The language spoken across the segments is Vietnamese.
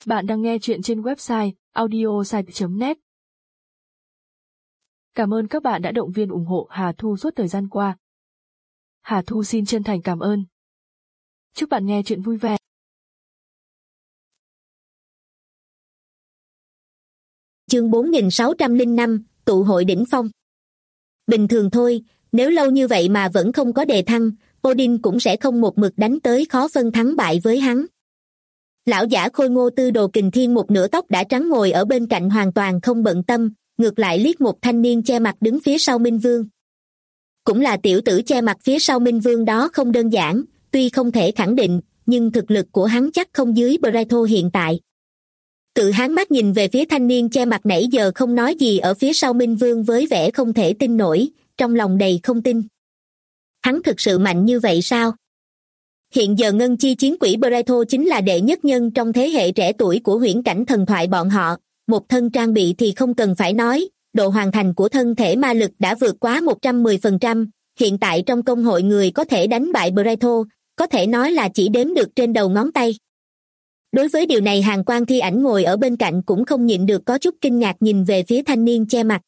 Bạn đang nghe chuyện trên website audiosite.net. Cảm ơn các bạn đã động viên ủng hộ Hà Thu suốt thời gian qua. Hà Thu xin chân thành cảm ơn. Chúc bạn nghe chuyện vui vẻ. Chương 4605, tụ hội đỉnh phong. Bình thường thôi, nếu lâu như vậy mà vẫn không có đề thăng, Odin cũng sẽ không một mực đánh tới khó phân thắng bại với hắn. Lão giả khôi ngô Tư Đồ Kình Thiên một nửa tóc đã trắng ngồi ở bên cạnh hoàn toàn không bận tâm, ngược lại liếc một thanh niên che mặt đứng phía sau Minh Vương. Cũng là tiểu tử che mặt phía sau Minh Vương đó không đơn giản, tuy không thể khẳng định, nhưng thực lực của hắn chắc không dưới Braito hiện tại. Tự hắn mắt nhìn về phía thanh niên che mặt nãy giờ không nói gì ở phía sau Minh Vương với vẻ không thể tin nổi, trong lòng đầy không tin. Hắn thực sự mạnh như vậy sao? Hiện giờ ngân chi chiến quỷ Braito chính là đệ nhất nhân trong thế hệ trẻ tuổi của huyễn cảnh thần thoại bọn họ, một thân trang bị thì không cần phải nói, độ hoàn thành của thân thể ma lực đã vượt quá 110%, hiện tại trong công hội người có thể đánh bại Braito, có thể nói là chỉ đếm được trên đầu ngón tay. Đối với điều này Hàn Quang Thi Ảnh ngồi ở bên cạnh cũng không nhịn được có chút kinh ngạc nhìn về phía thanh niên che mặt.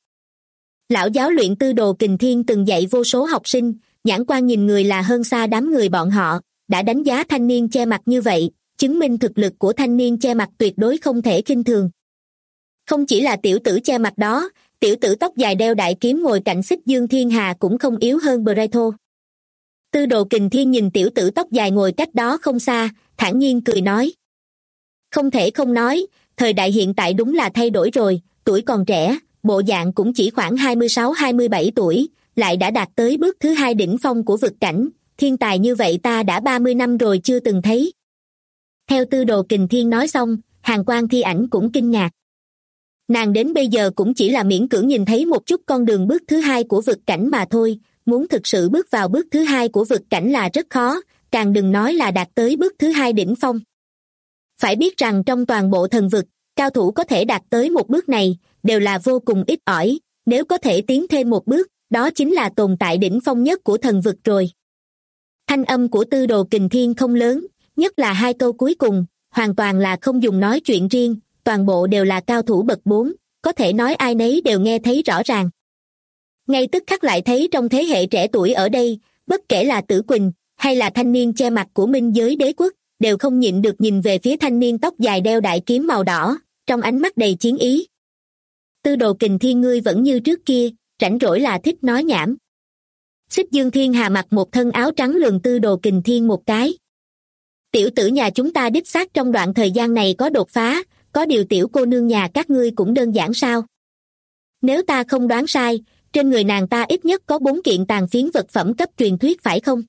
Lão giáo luyện Tư Đồ Kình Thiên từng dạy vô số học sinh, nhãn quan nhìn người là hơn xa đám người bọn họ, đã đánh giá thanh niên che mặt như vậy, chứng minh thực lực của thanh niên che mặt tuyệt đối không thể khinh thường. Không chỉ là tiểu tử che mặt đó, tiểu tử tóc dài đeo đại kiếm ngồi cạnh Xích Dương Thiên Hà cũng không yếu hơn Braito. Tư Đồ Kình Thiên nhìn tiểu tử tóc dài ngồi cách đó không xa, thản nhiên cười nói. Không thể không nói, thời đại hiện tại đúng là thay đổi rồi, tuổi còn trẻ, bộ dạng cũng chỉ khoảng 26-27 tuổi, lại đã đạt tới bước thứ 2 đỉnh phong của vực cảnh, thiên tài như vậy ta đã 30 năm rồi chưa từng thấy. Theo Tư Đồ Kình Thiên nói xong, Hàn Quang Thi Ảnh cũng kinh ngạc. Nàng đến bây giờ cũng chỉ là miễn cưỡng nhìn thấy một chút con đường bước thứ 2 của vực cảnh mà thôi, muốn thực sự bước vào bước thứ 2 của vực cảnh là rất khó, càng đừng nói là đạt tới bước thứ 2 đỉnh phong. Phải biết rằng trong toàn bộ thần vực, cao thủ có thể đạt tới một bước này, đều là vô cùng ít ỏi, nếu có thể tiến thêm một bước, đó chính là tồn tại đỉnh phong nhất của thần vực rồi. Thanh âm của Tư Đồ Kình Thiên không lớn, nhất là hai câu cuối cùng, hoàn toàn là không dùng nói chuyện riêng, toàn bộ đều là cao thủ bậc 4, có thể nói ai nấy đều nghe thấy rõ ràng. Ngay tức khắc lại thấy trong thế hệ trẻ tuổi ở đây, bất kể là Tử Quỳnh, hay là thanh niên che mặt của Minh Giới Đế Quốc, đều không nhịn được nhìn về phía thanh niên tóc dài đeo đại kiếm màu đỏ, trong ánh mắt đầy chiến ý. Tư Đồ Kình Thiên ngươi vẫn như trước kia, rảnh rỗi là thích nói nhảm. Xích Dương Thiên Hà mặc một thân áo trắng lườm Tư Đồ Kình Thiên một cái. Tiểu tử nhà chúng ta đích xác trong đoạn thời gian này có đột phá, có điều tiểu cô nương nhà các ngươi cũng đơn giản sao? Nếu ta không đoán sai, trên người nàng ta ít nhất có 4 kiện tàn phiến vật phẩm cấp truyền thuyết phải không?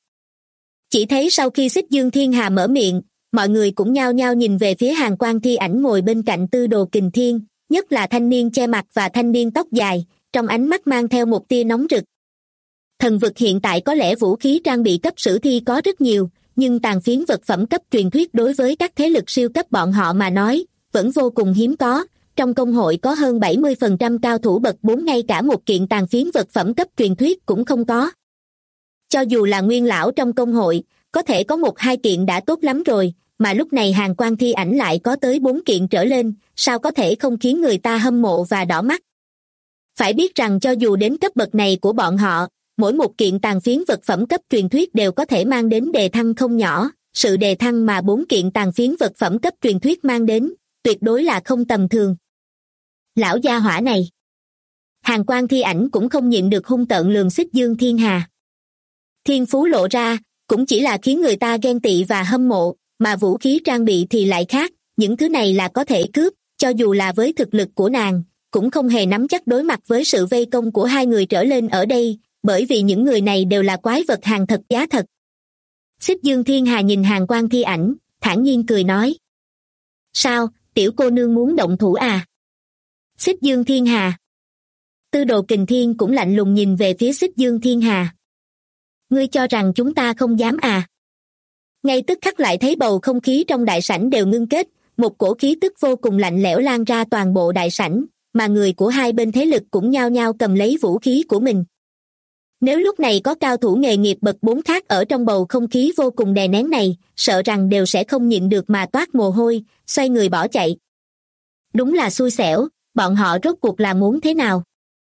Chỉ thấy sau khi Xích Dương Thiên Hà mở miệng, mọi người cũng nhao nhao nhìn về phía Hàn Quang Thi Ảnh ngồi bên cạnh Tư Đồ Kình Thiên, nhất là thanh niên che mặt và thanh niên tóc dài, trong ánh mắt mang theo một tia nóng rực. Thần vực hiện tại có lẽ vũ khí trang bị cấp sử thi có rất nhiều, nhưng tàn phiến vật phẩm cấp truyền thuyết đối với các thế lực siêu cấp bọn họ mà nói, vẫn vô cùng hiếm có. Trong công hội có hơn 70% cao thủ bậc 4 ngay cả một kiện tàn phiến vật phẩm cấp truyền thuyết cũng không có. Cho dù là nguyên lão trong công hội, có thể có 1-2 kiện đã tốt lắm rồi, mà lúc này Hàn Quang Thi Ảnh lại có tới 4 kiện trở lên, sao có thể không khiến người ta hâm mộ và đỏ mắt. Phải biết rằng cho dù đến cấp bậc này của bọn họ, mỗi một kiện tàn phiến vật phẩm cấp truyền thuyết đều có thể mang đến đề thăng không nhỏ, sự đề thăng mà 4 kiện tàn phiến vật phẩm cấp truyền thuyết mang đến, tuyệt đối là không tầm thường. Lão gia hỏa này. Hàn Quang Thi Ảnh cũng không nhịn được hung tợn lườm Xích Dương Thiên Hà. Thiên phú lộ ra, cũng chỉ là khiến người ta ghen tị và hâm mộ, mà vũ khí trang bị thì lại khác, những thứ này là có thể cướp, cho dù là với thực lực của nàng, cũng không hề nắm chắc đối mặt với sự vây công của 2 người trở lên ở đây, bởi vì những người này đều là quái vật hàng thật giá thật. Xích Dương Thiên Hà nhìn Hàn Quang Thi Ảnh, thản nhiên cười nói. Sao, tiểu cô nương muốn động thủ à? Xích Dương Thiên Hà. Tư Đồ Kình Thiên cũng lạnh lùng nhìn về phía Xích Dương Thiên Hà. Ngươi cho rằng chúng ta không dám à? Ngay tức khắc lại thấy bầu không khí trong đại sảnh đều ngưng kết, một cổ khí tức vô cùng lạnh lẽo lan ra toàn bộ đại sảnh, mà người của hai bên thế lực cũng nhao nhao cầm lấy vũ khí của mình. Nếu lúc này có cao thủ nghề nghiệp bậc 4 khác ở trong bầu không khí vô cùng đè nén này, sợ rằng đều sẽ không nhịn được mà toát mồ hôi, xoay người bỏ chạy. Đúng là xui xẻo, bọn họ rốt cuộc là muốn thế nào?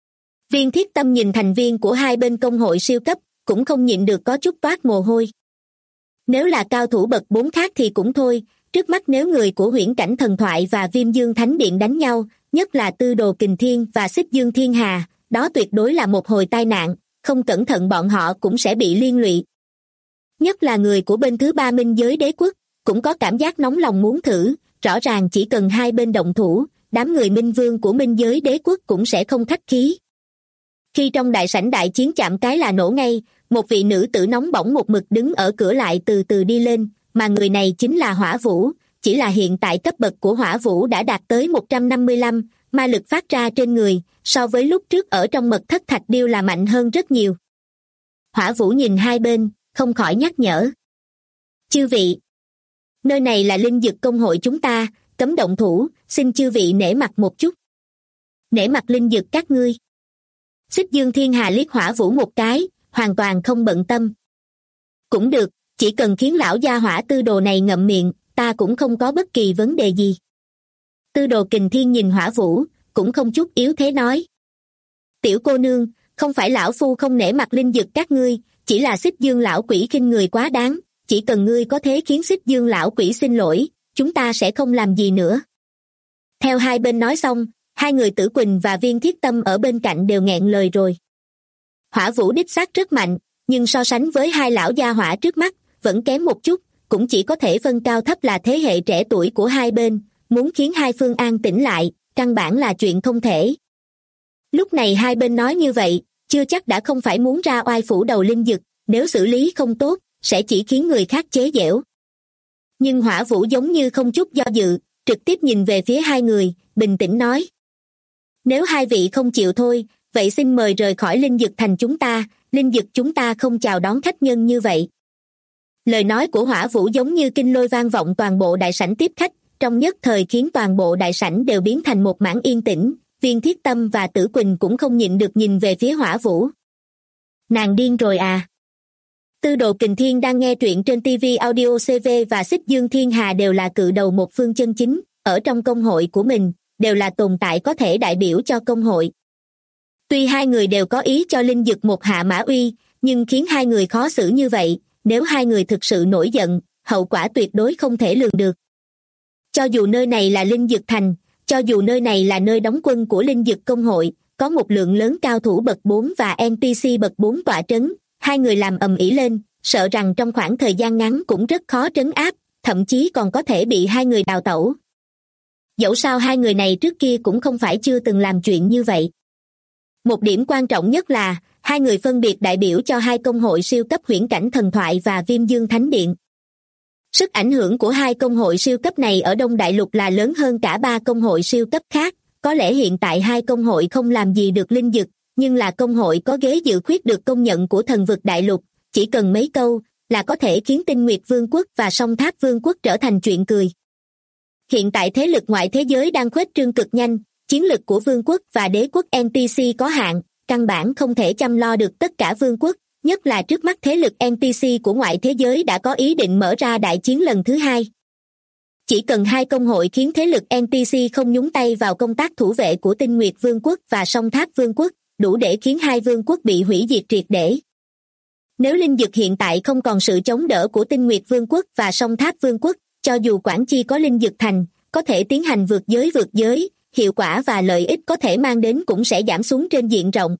Viên Thiết Tâm nhìn thành viên của hai bên công hội siêu cấp, cũng không nhịn được có chút toát mồ hôi. Nếu là cao thủ bậc 4 khác thì cũng thôi, trước mắt nếu người của Huyễn Cảnh Thần Thoại và Viêm Dương Thánh Điện đánh nhau, nhất là Tư Đồ Kình Thiên và Xích Dương Thiên Hà, đó tuyệt đối là một hồi tai nạn, không cẩn thận bọn họ cũng sẽ bị liên lụy. Nhất là người của bên thứ ba Minh Giới Đế Quốc, cũng có cảm giác nóng lòng muốn thử, rõ ràng chỉ cần hai bên động thủ, đám người Minh Vương của Minh Giới Đế Quốc cũng sẽ không khách khí. Khi trong đại sảnh đại chiến chạm cái là nổ ngay, một vị nữ tử nóng bỏng một mực đứng ở cửa lại từ từ đi lên, mà người này chính là Hỏa Vũ, chỉ là hiện tại cấp bậc của Hỏa Vũ đã đạt tới 155, ma lực phát ra trên người, so với lúc trước ở trong Mật Thất Thạch Điêu là mạnh hơn rất nhiều. Hỏa Vũ nhìn hai bên, không khỏi nhắc nhở. Chư vị, nơi này là linh dực công hội chúng ta, cấm động thủ, xin chư vị nể mặt một chút. Nể mặt linh dực các ngươi. Xích Dương Thiên Hà liếc Hỏa Vũ một cái, hoàn toàn không bận tâm. Cũng được, chỉ cần khiến lão gia hỏa Tư Đồ này ngậm miệng, ta cũng không có bất kỳ vấn đề gì. Tư Đồ Kình Thiên nhìn Hỏa Vũ, cũng không chút yếu thế nói. Tiểu cô nương, không phải lão phu không nể mặt linh dực các ngươi, chỉ là Xích Dương lão quỷ khinh người quá đáng, chỉ cần ngươi có thể khiến Xích Dương lão quỷ xin lỗi, chúng ta sẽ không làm gì nữa. Theo hai bên nói xong, hai người Tử Quỳnh và Viên Thiết Tâm ở bên cạnh đều nghẹn lời rồi. Hỏa Vũ đích xác rất mạnh, nhưng so sánh với hai lão gia hỏa trước mắt, vẫn kém một chút, cũng chỉ có thể phân cao thấp là thế hệ trẻ tuổi của hai bên, muốn khiến hai phương an tĩnh lại, căn bản là chuyện không thể. Lúc này hai bên nói như vậy, chưa chắc đã không phải muốn ra oai phủ đầu linh dực, nếu xử lý không tốt, sẽ chỉ khiến người khác chế giễu. Nhưng Hỏa Vũ giống như không chút do dự, trực tiếp nhìn về phía hai người, bình tĩnh nói. Nếu hai vị không chịu thôi, vậy xin mời rời khỏi linh dực thành chúng ta, linh dực chúng ta không chào đón khách nhân như vậy. Lời nói của Hỏa Vũ giống như kinh lôi vang vọng toàn bộ đại sảnh tiếp khách, trong nhất thời khiến toàn bộ đại sảnh đều biến thành một mảng yên tĩnh, Viên Thiết Tâm và Tử Quỳnh cũng không nhịn được nhìn về phía Hỏa Vũ. Nàng điên rồi à? Tư Đồ Kình Thiên đang nghe truyện trên TV Audio CV và Xích Dương Thiên Hà đều là cự đầu một phương chân chính, ở trong công hội của mình, đều là tồn tại có thể đại biểu cho công hội. Tuy hai người đều có ý cho linh dực một hạ mã uy, nhưng khiến hai người khó xử như vậy, nếu hai người thực sự nổi giận, hậu quả tuyệt đối không thể lường được. Cho dù nơi này là linh dực thành, cho dù nơi này là nơi đóng quân của linh dực công hội, có một lượng lớn cao thủ bậc 4 và NPC bậc 4 tọa trấn, hai người làm ầm ĩ lên, sợ rằng trong khoảng thời gian ngắn cũng rất khó trấn áp, thậm chí còn có thể bị hai người đào tẩu. Dẫu sao hai người này trước kia cũng không phải chưa từng làm chuyện như vậy. Một điểm quan trọng nhất là, hai người phân biệt đại biểu cho hai công hội siêu cấp Huyễn Cảnh Thần Thoại và Viêm Dương Thánh Điện. Sức ảnh hưởng của hai công hội siêu cấp này ở Đông Đại Lục là lớn hơn cả ba công hội siêu cấp khác, có lẽ hiện tại hai công hội không làm gì được linh dực, nhưng là công hội có ghế dự khuyết được công nhận của Thần Vực Đại Lục, chỉ cần mấy câu là có thể khiến Tinh Nguyệt Vương quốc và Song Tháp Vương quốc trở thành chuyện cười. Hiện tại thế lực ngoại thế giới đang khuếch trương cực nhanh, chiến lực của vương quốc và đế quốc NPC có hạn, căn bản không thể chăm lo được tất cả vương quốc, nhất là trước mắt thế lực NPC của ngoại thế giới đã có ý định mở ra đại chiến lần thứ hai. Chỉ cần hai công hội khiến thế lực NPC không nhúng tay vào công tác thủ vệ của Tinh Nguyệt Vương quốc và Song Tháp Vương quốc, đủ để khiến hai vương quốc bị hủy diệt triệt để. Nếu linh dực hiện tại không còn sự chống đỡ của Tinh Nguyệt Vương quốc và Song Tháp Vương quốc, cho dù Quảng Chi có linh dực thành, có thể tiến hành vượt giới, hiệu quả và lợi ích có thể mang đến cũng sẽ giảm xuống trên diện rộng.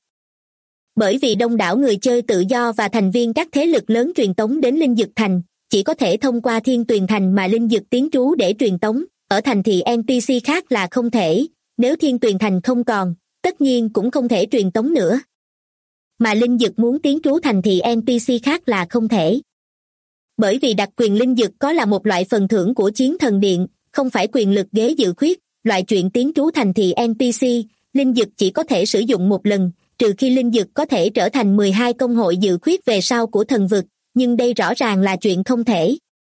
Bởi vì đông đảo người chơi tự do và thành viên các thế lực lớn truyền tống đến linh dực thành, chỉ có thể thông qua Thiên Tuyền thành mà linh dực tiến trú để truyền tống, ở thành thị NPC khác là không thể, nếu Thiên Tuyền thành không còn, tất nhiên cũng không thể truyền tống nữa. Mà linh dực muốn tiến trú thành thị NPC khác là không thể. Bởi vì đặc quyền linh dực có là một loại phần thưởng của Chiến Thần Điện, không phải quyền lực ghế dự khuyết, loại chuyện tiến trú thành thị NPC, linh dực chỉ có thể sử dụng một lần, trừ khi linh dực có thể trở thành 12 công hội dự khuyết về sau của thần vực, nhưng đây rõ ràng là chuyện không thể.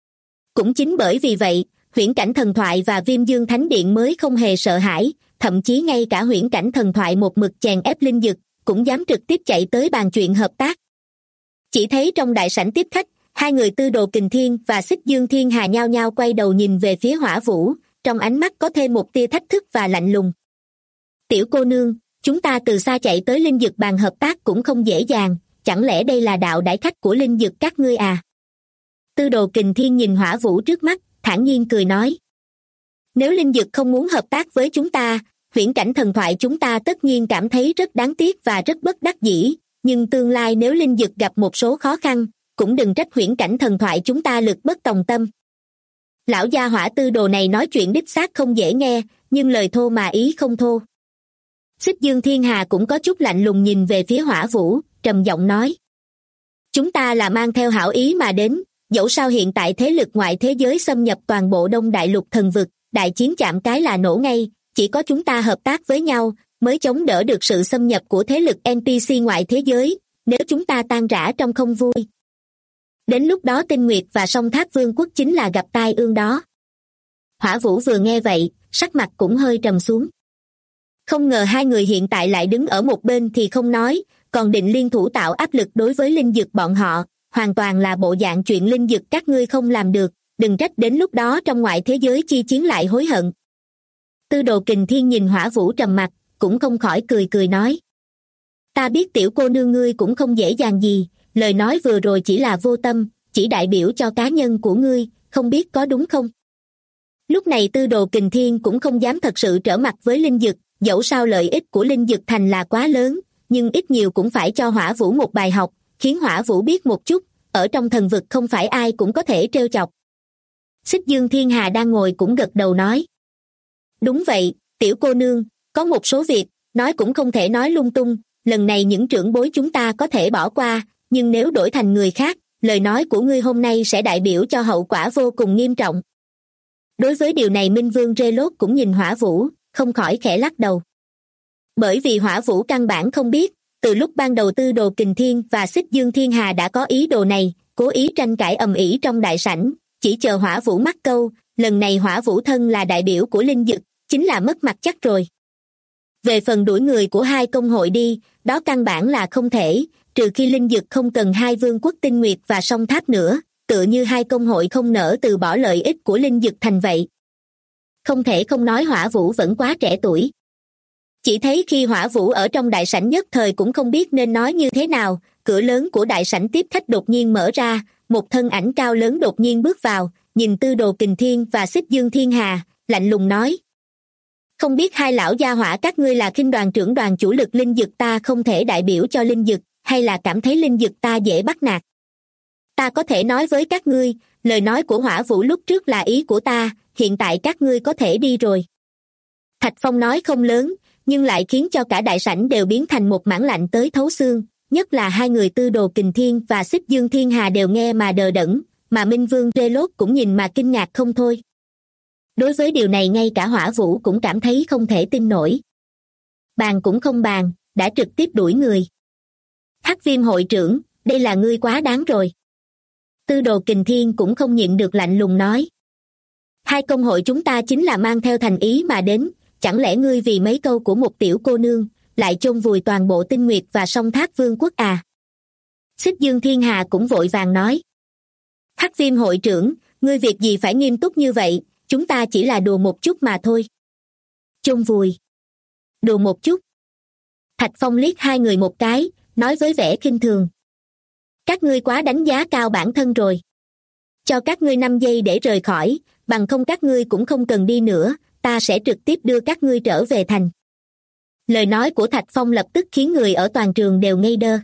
Cũng chính bởi vì vậy, Huyễn Cảnh Thần Thoại và Viêm Dương Thánh Điện mới không hề sợ hãi, thậm chí ngay cả Huyễn Cảnh Thần Thoại một mực chèn ép linh dực, cũng dám trực tiếp chạy tới bàn chuyện hợp tác. Chỉ thấy trong đại sảnh tiếp khách, hai người Tư Đồ Kình Thiên và Xích Dương Thiên Hà nhao nhao quay đầu nhìn về phía Hỏa Vũ, trong ánh mắt có thêm một tia thách thức và lạnh lùng. Tiểu cô nương, chúng ta từ xa chạy tới Linh Dực bàn hợp tác cũng không dễ dàng, chẳng lẽ đây là đạo đãi khách của Linh Dực các ngươi à? Tư Đồ Kình Thiên nhìn Hỏa Vũ trước mắt, thản nhiên cười nói. Nếu Linh Dực không muốn hợp tác với chúng ta, huyễn cảnh thần thoại chúng ta tất nhiên cảm thấy rất đáng tiếc và rất bất đắc dĩ, nhưng tương lai nếu Linh Dực gặp một số khó khăn, cũng đừng trách huyễn cảnh thần thoại chúng ta lực bất tòng tâm. Lão gia hỏa Tư Đồ này nói chuyện đích xác không dễ nghe, nhưng lời thô mà ý không thô. Xích Dương Thiên Hà cũng có chút lạnh lùng nhìn về phía Hỏa Vũ, trầm giọng nói. Chúng ta là mang theo hảo ý mà đến, dẫu sao hiện tại thế lực ngoại thế giới xâm nhập toàn bộ Đông Đại Lục thần vực, đại chiến chạm cái là nổ ngay, chỉ có chúng ta hợp tác với nhau, mới chống đỡ được sự xâm nhập của thế lực NPC ngoại thế giới, nếu chúng ta tan rã trong không vui. Đến lúc đó Tinh Nguyệt và Song Tháp Vương quốc chính là gặp tai ương đó. Hỏa Vũ vừa nghe vậy, sắc mặt cũng hơi trầm xuống. Không ngờ hai người hiện tại lại đứng ở một bên thì không nói, còn định liên thủ tạo áp lực đối với Linh Dực bọn họ, hoàn toàn là bộ dạng chuyện Linh Dực các ngươi không làm được, đừng trách đến lúc đó trong ngoại thế giới chi chiến lại hối hận. Tư Đồ Kình Thiên nhìn Hỏa Vũ trầm mặt, cũng không khỏi cười cười nói. Ta biết tiểu cô nương ngươi cũng không dễ dàng gì, lời nói vừa rồi chỉ là vô tâm, chỉ đại biểu cho cá nhân của ngươi, không biết có đúng không? Lúc này Tư Đồ Kình Thiên cũng không dám thật sự trở mặt với Linh Dực, dẫu sao lợi ích của Linh Dực thành là quá lớn, nhưng ít nhiều cũng phải cho Hỏa Vũ một bài học, khiến Hỏa Vũ biết một chút, ở trong thần vực không phải ai cũng có thể trêu chọc. Xích Dương Thiên Hà đang ngồi cũng gật đầu nói. Đúng vậy, tiểu cô nương, có một số việc, nói cũng không thể nói lung tung, lần này những trưởng bối chúng ta có thể bỏ qua, nhưng nếu đổi thành người khác, lời nói của ngươi hôm nay sẽ đại biểu cho hậu quả vô cùng nghiêm trọng. Đối với điều này Minh Vương Rê Lốt cũng nhìn Hỏa Vũ, không khỏi khẽ lắc đầu. Bởi vì Hỏa Vũ căn bản không biết, từ lúc ban đầu Tư Đồ Kình Thiên và Xích Dương Thiên Hà đã có ý đồ này, cố ý tranh cãi ầm ĩ trong đại sảnh, chỉ chờ Hỏa Vũ mắc câu, lần này Hỏa Vũ thân là đại biểu của Linh Dực, chính là mất mặt chắc rồi. Về phần đuổi người của hai công hội đi, đó căn bản là không thể, trừ khi Linh Dực không cần hai vương quốc Tinh Nguyệt và Song Tháp nữa, tựa như hai công hội không nỡ từ bỏ lợi ích của Linh Dực thành vậy. Không thể không nói Hỏa Vũ vẫn quá trẻ tuổi. Chỉ thấy khi Hỏa Vũ ở trong đại sảnh nhất thời cũng không biết nên nói như thế nào, cửa lớn của đại sảnh tiếp khách đột nhiên mở ra, một thân ảnh cao lớn đột nhiên bước vào, nhìn Tư Đồ Kình Thiên và Xích Dương Thiên Hà, lạnh lùng nói. Không biết hai lão gia hỏa các ngươi là Khinh đoàn trưởng đoàn chủ lực Linh Dực ta không thể đại biểu cho Linh Dực, hay là cảm thấy Linh Dực ta dễ bắt nạt. Ta có thể nói với các ngươi, lời nói của Hỏa Vũ lúc trước là ý của ta, hiện tại các ngươi có thể đi rồi. Thạch Phong nói không lớn, nhưng lại khiến cho cả đại sảnh đều biến thành một mảng lạnh tới thấu xương, nhất là hai người Tư Đồ Kình Thiên và Xích Dương Thiên Hà đều nghe mà đờ đẫn, mà Minh Vương Rê Lốt cũng nhìn mà kinh ngạc không thôi. Đối với điều này ngay cả Hỏa Vũ cũng cảm thấy không thể tin nổi. Bàn cũng không bàn, đã trực tiếp đuổi người. Hắc Viêm hội trưởng, đây là ngươi quá đáng rồi. Tư Đồ Kình Thiên cũng không nhịn được lạnh lùng nói. Hai công hội chúng ta chính là mang theo thành ý mà đến, chẳng lẽ ngươi vì mấy câu của một tiểu cô nương, lại chôn vùi toàn bộ Tinh Nguyệt và Song Tháp Vương quốc à? Xích Dương Thiên Hà cũng vội vàng nói. Hắc Viêm hội trưởng, ngươi việc gì phải nghiêm túc như vậy, chúng ta chỉ là đùa một chút mà thôi. Chôn vùi. Đùa một chút. Thạch Phong liếc hai người một cái, nói với vẻ khinh thường. Các ngươi quá đánh giá cao bản thân rồi. Cho các ngươi 5 giây để rời khỏi, bằng không các ngươi cũng không cần đi nữa, ta sẽ trực tiếp đưa các ngươi trở về thành. Lời nói của Thạch Phong lập tức khiến người ở toàn trường đều ngây đơ.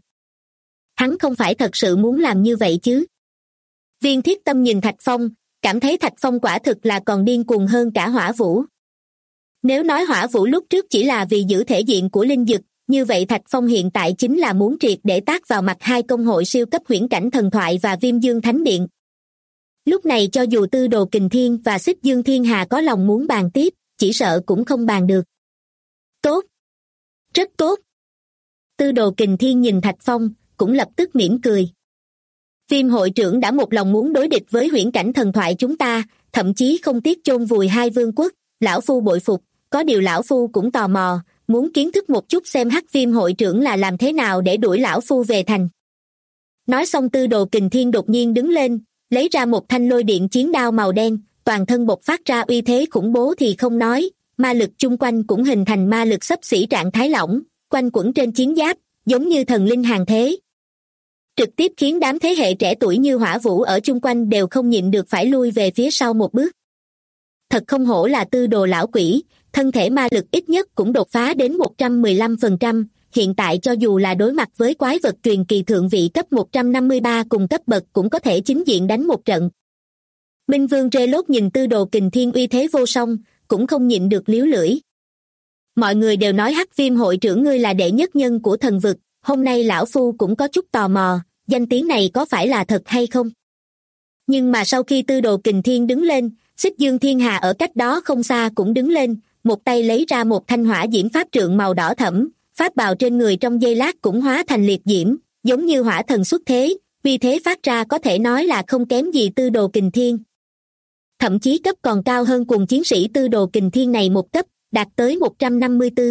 Hắn không phải thật sự muốn làm như vậy chứ. Viên Thiết Tâm nhìn Thạch Phong, cảm thấy Thạch Phong quả thực là còn điên cuồng hơn cả Hỏa Vũ. Nếu nói Hỏa Vũ lúc trước chỉ là vì giữ thể diện của Linh Dực, như vậy Thạch Phong hiện tại chính là muốn triệt để tát vào mặt hai công hội siêu cấp huyễn cảnh thần thoại và Viêm Dương Thánh Điện. Lúc này cho dù Tư Đồ Kình Thiên và Xích Dương Thiên Hà có lòng muốn bàn tiếp, chỉ sợ cũng không bàn được. Tốt. Rất tốt. Tư Đồ Kình Thiên nhìn Thạch Phong, cũng lập tức mỉm cười. Viêm hội trưởng đã một lòng muốn đối địch với huyễn cảnh thần thoại chúng ta, thậm chí không tiếc chôn vùi hai vương quốc, lão phu bội phục, có điều lão phu cũng tò mò, muốn kiến thức một chút xem Hắc Viêm hội trưởng là làm thế nào để đuổi lão phu về thành. Nói xong Tư Đồ Kình Thiên đột nhiên đứng lên, lấy ra một thanh lôi điện chiến đao màu đen, toàn thân bộc phát ra uy thế khủng bố thì không nói, ma lực chung quanh cũng hình thành ma lực xấp xỉ trạng thái lỏng, quanh quẩn trên chiến giáp, giống như thần linh hàng thế. Trực tiếp khiến đám thế hệ trẻ tuổi như Hỏa Vũ ở chung quanh đều không nhịn được phải lui về phía sau một bước. Thật không hổ là Tư Đồ lão quỷ, thân thể ma lực ít nhất cũng đột phá đến 115%, hiện tại cho dù là đối mặt với quái vật truyền kỳ thượng vị cấp 153 cùng cấp bậc cũng có thể chính diện đánh một trận. Minh Vương Rê Lốt nhìn Tư Đồ Kình Thiên uy thế vô song, cũng không nhịn được líu lưỡi. Mọi người đều nói Hắc Viêm hội trưởng ngươi là đệ nhất nhân của thần vực, hôm nay lão phu cũng có chút tò mò, danh tiếng này có phải là thật hay không? Nhưng mà sau khi Tư Đồ Kình Thiên đứng lên, Xích Dương Thiên Hà ở cách đó không xa cũng đứng lên, một tay lấy ra một thanh hỏa diễm pháp trượng màu đỏ thẫm, pháp bào trên người trong giây lát cũng hóa thành liệt diễm, giống như hỏa thần xuất thế, uy thế phát ra có thể nói là không kém gì Tư Đồ Kình Thiên. Thậm chí cấp còn cao hơn cùng chiến sĩ Tư Đồ Kình Thiên này một cấp, đạt tới 154.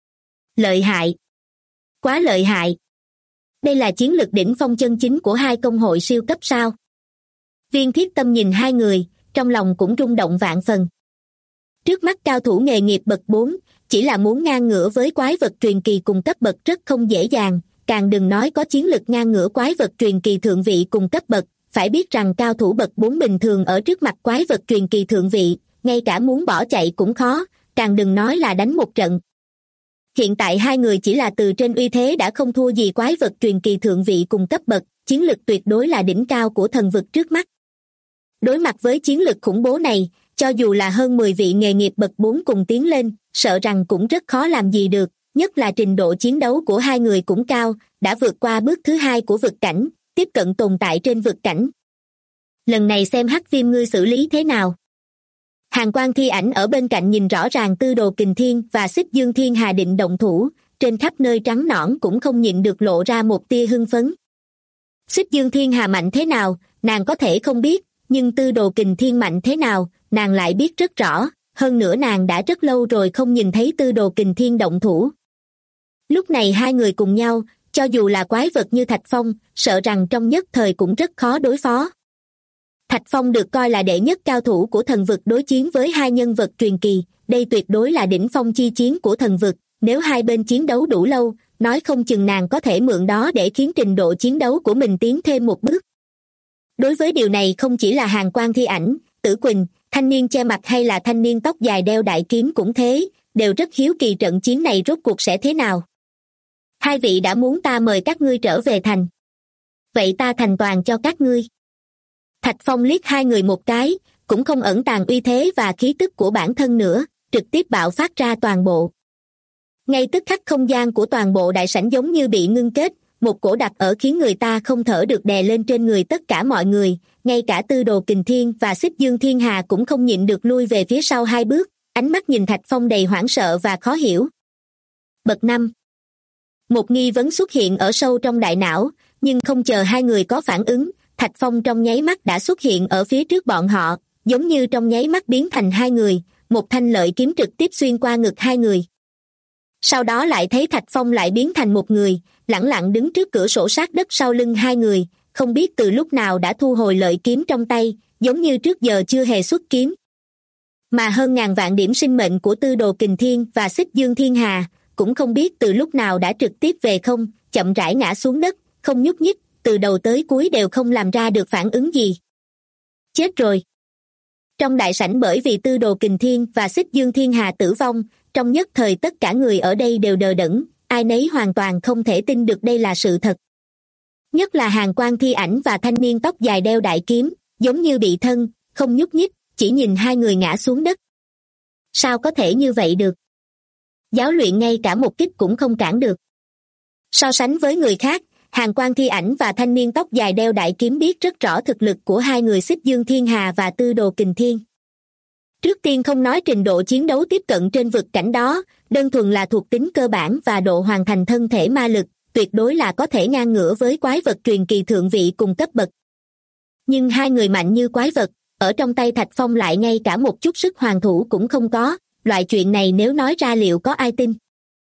Lợi hại! Quá lợi hại! Đây là chiến lực đỉnh phong chân chính của hai công hội siêu cấp sao? Viên Thiết Tâm nhìn hai người, trong lòng cũng rung động vạn phần. Trước mắt cao thủ nghề nghiệp bậc 4, chỉ là muốn ngang ngửa với quái vật truyền kỳ cùng cấp bậc rất không dễ dàng, càng đừng nói có chiến lực ngang ngửa quái vật truyền kỳ thượng vị cùng cấp bậc. Phải biết rằng cao thủ bậc 4 bình thường ở trước mặt quái vật truyền kỳ thượng vị, ngay cả muốn bỏ chạy cũng khó, càng đừng nói là đánh một trận. Hiện tại hai người chỉ là từ trên uy thế đã không thua gì quái vật truyền kỳ thượng vị cùng cấp bậc, chiến lực tuyệt đối là đỉnh cao của thần vực trước mắt. Đối mặt với chiến lực khủng bố này, cho dù là hơn 10 vị nghề nghiệp bậc 4 cùng tiến lên, sợ rằng cũng rất khó làm gì được, nhất là trình độ chiến đấu của hai người cũng cao, đã vượt qua bước thứ 2 của vực cảnh, tiếp cận tồn tại trên vực cảnh. Lần này xem Hắc Viêm ngươi xử lý thế nào. Hàn Quang Thi Ảnh ở bên cạnh nhìn rõ ràng Tư Đồ Kình Thiên và Xích Dương Thiên Hà định động thủ, trên khắp nơi trắng nõn cũng không nhịn được lộ ra một tia hưng phấn. Xích Dương Thiên Hà mạnh thế nào, nàng có thể không biết, nhưng Tư Đồ Kình Thiên mạnh thế nào, nàng lại biết rất rõ, hơn nữa nàng đã rất lâu rồi không nhìn thấy Tư Đồ Kình Thiên động thủ. Lúc này hai người cùng nhau, cho dù là quái vật như Thạch Phong, sợ rằng trong nhất thời cũng rất khó đối phó. Thạch Phong được coi là đệ nhất cao thủ của thần vực đối chiến với hai nhân vật truyền kỳ, đây tuyệt đối là đỉnh phong chi chiến của thần vực, nếu hai bên chiến đấu đủ lâu, nói không chừng nàng có thể mượn đó để khiến trình độ chiến đấu của mình tiến thêm một bước. Đối với điều này không chỉ là Hàn Quang Thi Ảnh, Tử Quỳnh, thanh niên che mặt hay là thanh niên tóc dài đeo đại kiếm cũng thế, đều rất hiếu kỳ trận chiến này rốt cuộc sẽ thế nào. Hai vị đã muốn ta mời các ngươi trở về thành. Vậy ta thành toàn cho các ngươi. Thạch Phong liếc hai người một cái, cũng không ẩn tàng uy thế và khí tức của bản thân nữa, trực tiếp bạo phát ra toàn bộ. Ngay tức khắc không gian của toàn bộ đại sảnh giống như bị ngưng kết, một cổ đặc ở khiến người ta không thở được đè lên trên người tất cả mọi người, ngay cả Tư Đồ Kình Thiên và Xích Dương Thiên Hà cũng không nhịn được lui về phía sau hai bước, ánh mắt nhìn Thạch Phong đầy hoảng sợ và khó hiểu. Bậc 5. Một nghi vấn xuất hiện ở sâu trong đại não, nhưng không chờ hai người có phản ứng, Thạch Phong trong nháy mắt đã xuất hiện ở phía trước bọn họ, giống như trong nháy mắt biến thành hai người, một thanh lợi kiếm trực tiếp xuyên qua ngực hai người. Sau đó lại thấy Thạch Phong lại biến thành một người, lẳng lặng đứng trước cửa sổ sát đất sau lưng hai người, không biết từ lúc nào đã thu hồi lợi kiếm trong tay, giống như trước giờ chưa hề xuất kiếm. Mà hơn ngàn vạn điểm sinh mệnh của Tư Đồ Kình Thiên và Xích Dương Thiên Hà, cũng không biết từ lúc nào đã trực tiếp về không, chậm rãi ngã xuống đất, không nhúc nhích, từ đầu tới cuối đều không làm ra được phản ứng gì. Chết rồi. Trong đại sảnh bởi vì Tư Đồ Kình Thiên và Xích Dương Thiên Hà tử vong, trong nhất thời tất cả người ở đây đều đờ đẫn, ai nấy hoàn toàn không thể tin được đây là sự thật. Nhất là Hàn Quang Thi Ảnh và thanh niên tóc dài đeo đại kiếm, giống như bị thân, không nhúc nhích, chỉ nhìn hai người ngã xuống đất. Sao có thể như vậy được? Giáo luyện ngay cả một kích cũng không cản được. So sánh với người khác, Hàn Quang Thi Ảnh và thanh niên tóc dài đeo đại kiếm biết rất rõ thực lực của hai người Xích Dương Thiên Hà và Tư Đồ Kình Thiên. Trước tiên không nói trình độ chiến đấu tiếp cận trên vực cảnh đó, đơn thuần là thuộc tính cơ bản và độ hoàn thành thân thể ma lực, tuyệt đối là có thể ngang ngửa với quái vật truyền kỳ thượng vị cùng cấp bậc. Nhưng hai người mạnh như quái vật, ở trong tay Thạch Phong lại ngay cả một chút sức hoàn thủ cũng không có, loại chuyện này nếu nói ra liệu có ai tin?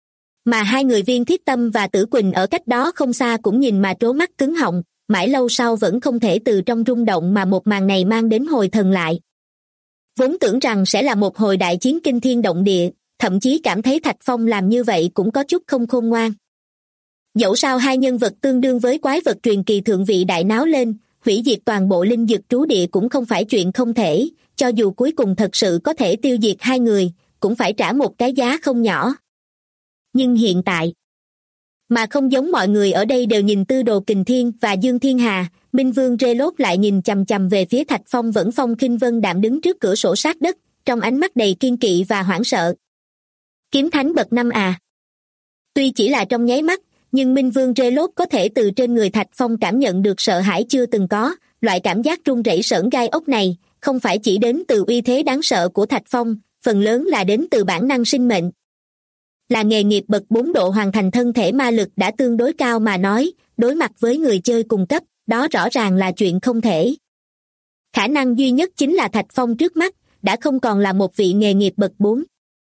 Mà hai người Viên Thiết Tâm và Tử Quỳnh ở cách đó không xa cũng nhìn mà trố mắt cứng họng, mãi lâu sau vẫn không thể từ trong rung động mà một màn này mang đến hồi thần lại. Vốn tưởng rằng sẽ là một hồi đại chiến kinh thiên động địa, thậm chí cảm thấy Thạch Phong làm như vậy cũng có chút không khôn ngoan. Dẫu sao hai nhân vật tương đương với quái vật truyền kỳ thượng vị đại náo lên, hủy diệt toàn bộ linh dược trú địa cũng không phải chuyện không thể, cho dù cuối cùng thật sự có thể tiêu diệt hai người, cũng phải trả một cái giá không nhỏ. Nhưng hiện tại, mà không giống mọi người ở đây đều nhìn Tư Đồ Kình Thiên và Dương Thiên Hà, Minh Vương Rê Lốt lại nhìn chằm chằm về phía Thạch Phong vẫn phong khinh vân đạm đứng trước cửa sổ sát đất, trong ánh mắt đầy kiên kỵ và hoảng sợ. Kiếm thánh bậc 5 à? Tuy chỉ là trong nháy mắt, nhưng Minh Vương Rê Lốt có thể từ trên người Thạch Phong cảm nhận được sợ hãi chưa từng có, loại cảm giác run rẩy sởn gai ốc này, không phải chỉ đến từ uy thế đáng sợ của Thạch Phong, phần lớn là đến từ bản năng sinh mệnh. Là nghề nghiệp bậc 4 độ hoàn thành thân thể ma lực đã tương đối cao mà nói, đối mặt với người chơi cùng cấp, đó rõ ràng là chuyện không thể. Khả năng duy nhất chính là Thạch Phong trước mắt, đã không còn là một vị nghề nghiệp bậc 4,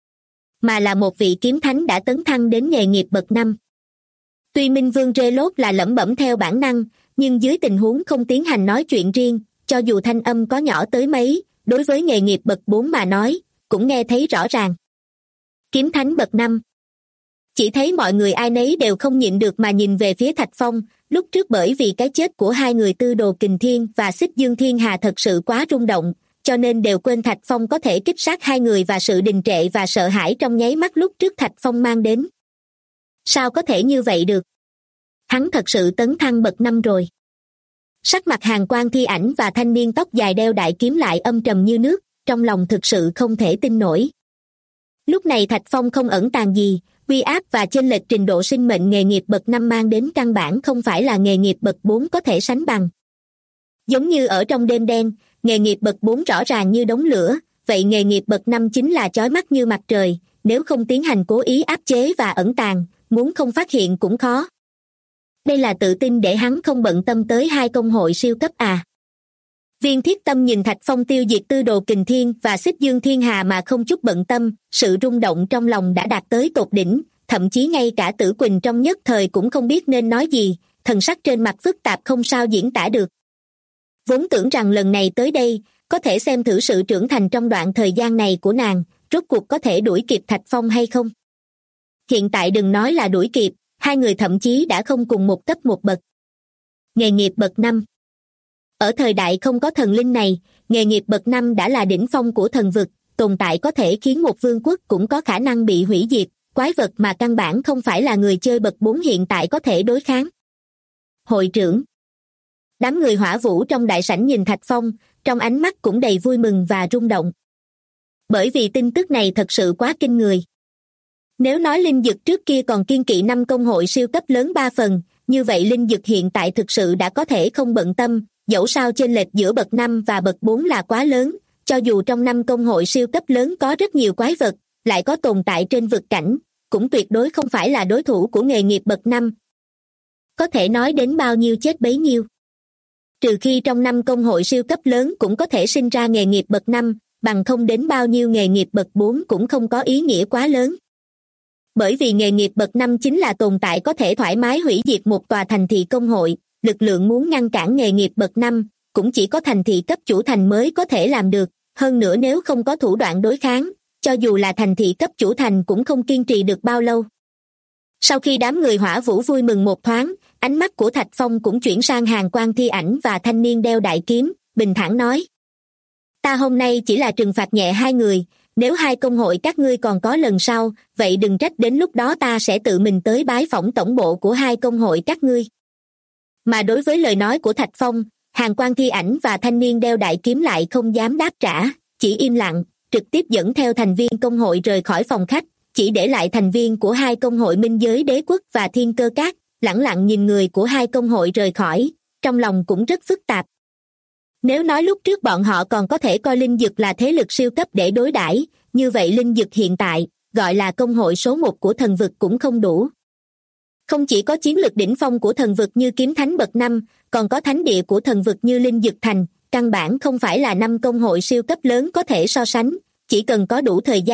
mà là một vị kiếm thánh đã tấn thăng đến nghề nghiệp bậc 5. Tuy Minh Vương Rê Lốt là lẩm bẩm theo bản năng, nhưng dưới tình huống không tiến hành nói chuyện riêng, cho dù thanh âm có nhỏ tới mấy, đối với nghề nghiệp bậc 4 mà nói, cũng nghe thấy rõ ràng. Kiếm thánh bậc 5. Chỉ thấy mọi người ai nấy đều không nhịn được mà nhìn về phía Thạch Phong, lúc trước bởi vì cái chết của hai người Tư Đồ Kình Thiên và Xích Dương Thiên Hà thật sự quá rung động, cho nên đều quên Thạch Phong có thể kích sát hai người và sự đình trệ và sợ hãi trong nháy mắt lúc trước Thạch Phong mang đến. Sao có thể như vậy được? Hắn thật sự tấn thăng bậc 5 rồi. Sắc mặt Hàn Quang Thi Ảnh và thanh niên tóc dài đeo đại kiếm lại âm trầm như nước, trong lòng thực sự không thể tin nổi. Lúc này Thạch Phong không ẩn tàng gì, uy áp và chênh lệch trình độ sinh mệnh nghề nghiệp bậc 5 mang đến căn bản không phải là nghề nghiệp bậc 4 có thể sánh bằng. Giống như ở trong đêm đen, nghề nghiệp bậc 4 rõ ràng như đống lửa, vậy nghề nghiệp bậc 5 chính là chói mắt như mặt trời, nếu không tiến hành cố ý áp chế và ẩn tàng, muốn không phát hiện cũng khó. Đây là tự tin để hắn không bận tâm tới hai công hội siêu cấp à? Viên Thiết Tâm nhìn Thạch Phong tiêu diệt Tư Đồ Kình Thiên và Xích Dương Thiên Hà mà không chút bận tâm, sự rung động trong lòng đã đạt tới tột đỉnh, thậm chí ngay cả Tử Quỳnh trong nhất thời cũng không biết nên nói gì, thần sắc trên mặt phức tạp không sao diễn tả được. Vốn tưởng rằng lần này tới đây, có thể xem thử sự trưởng thành trong đoạn thời gian này của nàng, rốt cuộc có thể đuổi kịp Thạch Phong hay không. Hiện tại đừng nói là đuổi kịp, hai người thậm chí đã không cùng một cấp một bậc. Nghề nghiệp bậc 5. Ở thời đại không có thần linh này, nghề nghiệp bậc 5 đã là đỉnh phong của thần vực, tồn tại có thể khiến một vương quốc cũng có khả năng bị hủy diệt, quái vật mà căn bản không phải là người chơi bậc 4 hiện tại có thể đối kháng. Hội trưởng. Đám người Hỏa Vũ trong đại sảnh nhìn Thạch Phong, trong ánh mắt cũng đầy vui mừng và rung động. Bởi vì tin tức này thật sự quá kinh người. Nếu nói linh dực trước kia còn kiên kỵ 5 công hội siêu cấp lớn 3 phần, như vậy linh dực hiện tại thực sự đã có thể không bận tâm, dẫu sao chênh lệch giữa bậc 5 và bậc 4 là quá lớn, cho dù trong 5 công hội siêu cấp lớn có rất nhiều quái vật, lại có tồn tại trên vực cảnh, cũng tuyệt đối không phải là đối thủ của nghề nghiệp bậc 5. Có thể nói đến bao nhiêu chết bấy nhiêu. Trừ khi trong 5 công hội siêu cấp lớn cũng có thể sinh ra nghề nghiệp bậc 5, bằng không đến bao nhiêu nghề nghiệp bậc 4 cũng không có ý nghĩa quá lớn. Bởi vì nghề nghiệp bậc 5 chính là tồn tại có thể thoải mái hủy diệt một tòa thành thị công hội, lực lượng muốn ngăn cản nghề nghiệp bậc 5, cũng chỉ có thành thị cấp chủ thành mới có thể làm được, hơn nữa nếu không có thủ đoạn đối kháng, cho dù là thành thị cấp chủ thành cũng không kiên trì được bao lâu. Sau khi đám người Hỏa Vũ vui mừng một thoáng, ánh mắt của Thạch Phong cũng chuyển sang Hàn Quang Thi Ảnh và thanh niên đeo đại kiếm, bình thản nói. Ta hôm nay chỉ là trừng phạt nhẹ hai người, nếu hai công hội các ngươi còn có lần sau, vậy đừng trách đến lúc đó ta sẽ tự mình tới bái phỏng tổng bộ của hai công hội các ngươi. Mà đối với lời nói của Thạch Phong, Hàn Quang Thi Ảnh và thanh niên đeo đại kiếm lại không dám đáp trả, chỉ im lặng, trực tiếp dẫn theo thành viên công hội rời khỏi phòng khách, chỉ để lại thành viên của hai công hội Minh Giới Đế Quốc và Thiên Cơ Các, lẳng lặng nhìn người của hai công hội rời khỏi, trong lòng cũng rất phức tạp. Nếu nói lúc trước bọn họ còn có thể coi linh dực là thế lực siêu cấp để đối đãi, như vậy linh dực hiện tại, gọi là công hội số 1 của thần vực cũng không đủ. Không chỉ có chiến lược đỉnh phong của thần vực như kiếm thánh bậc 5, còn có thánh địa của thần vực như linh dực thành, căn bản không phải là 5 công hội siêu cấp lớn có thể so sánh, chỉ cần có đủ thời gian,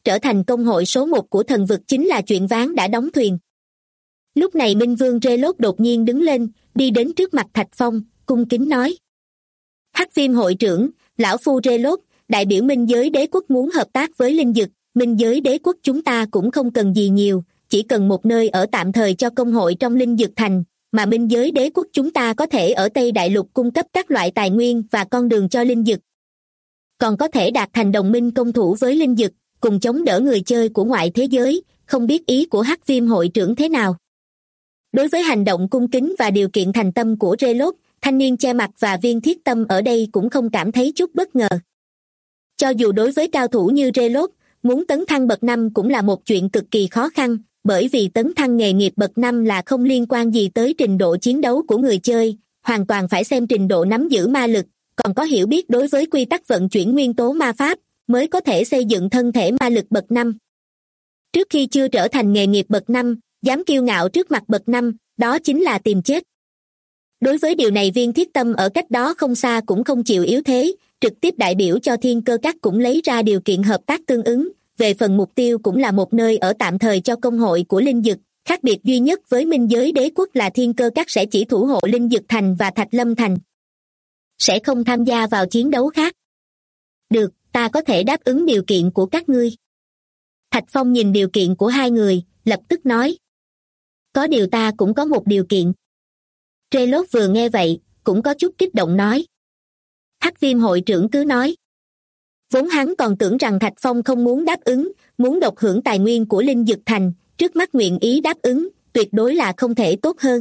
trở thành công hội số 1 của thần vực chính là chuyện ván đã đóng thuyền. Lúc này Minh Vương Rê-lốt đột nhiên đứng lên, đi đến trước mặt Thạch Phong, cung kính nói. Hắc Viêm hội trưởng, lão phu Rê-lốt, đại biểu Minh Giới Đế Quốc muốn hợp tác với Linh Dực. Minh Giới Đế Quốc chúng ta cũng không cần gì nhiều, chỉ cần một nơi ở tạm thời cho công hội trong Linh Dực Thành, mà Minh Giới Đế Quốc chúng ta có thể ở Tây Đại Lục cung cấp các loại tài nguyên và con đường cho Linh Dực. Còn có thể đạt thành đồng minh công thủ với Linh Dực, cùng chống đỡ người chơi của ngoại thế giới, không biết ý của Hắc Viêm hội trưởng thế nào. Đối với hành động cung kính và điều kiện thành tâm của Rê-lốt, thanh niên che mặt và Viên Thiết Tâm ở đây cũng không cảm thấy chút bất ngờ. Cho dù đối với cao thủ như Rê-lốt, muốn tấn thăng bậc 5 cũng là một chuyện cực kỳ khó khăn, bởi vì tấn thăng nghề nghiệp bậc 5 là không liên quan gì tới trình độ chiến đấu của người chơi, hoàn toàn phải xem trình độ nắm giữ ma lực, còn có hiểu biết đối với quy tắc vận chuyển nguyên tố ma pháp, mới có thể xây dựng thân thể ma lực bậc 5. Trước khi chưa trở thành nghề nghiệp bậc 5, dám kiêu ngạo trước mặt bậc 5, đó chính là tìm chết. Đối với điều này Viên Thiết Tâm ở cách đó không xa cũng không chịu yếu thế, trực tiếp đại biểu cho Thiên Cơ Các cũng lấy ra điều kiện hợp tác tương ứng, về phần mục tiêu cũng là một nơi ở tạm thời cho công hội của Linh Dực, khác biệt duy nhất với Minh Giới Đế Quốc là Thiên Cơ Các sẽ chỉ thủ hộ Linh Dực Thành và Thạch Lâm Thành. Sẽ không tham gia vào chiến đấu khác. Được, ta có thể đáp ứng điều kiện của các ngươi. Thạch Phong nhìn điều kiện của hai người, lập tức nói. Có điều ta cũng có một điều kiện. Rê-lốt vừa nghe vậy, cũng có chút kích động nói. Hắc Viêm hội trưởng cứ nói. Vốn hắn còn tưởng rằng Thạch Phong không muốn đáp ứng, muốn độc hưởng tài nguyên của Linh Dực Thành, trước mắt nguyện ý đáp ứng, tuyệt đối là không thể tốt hơn.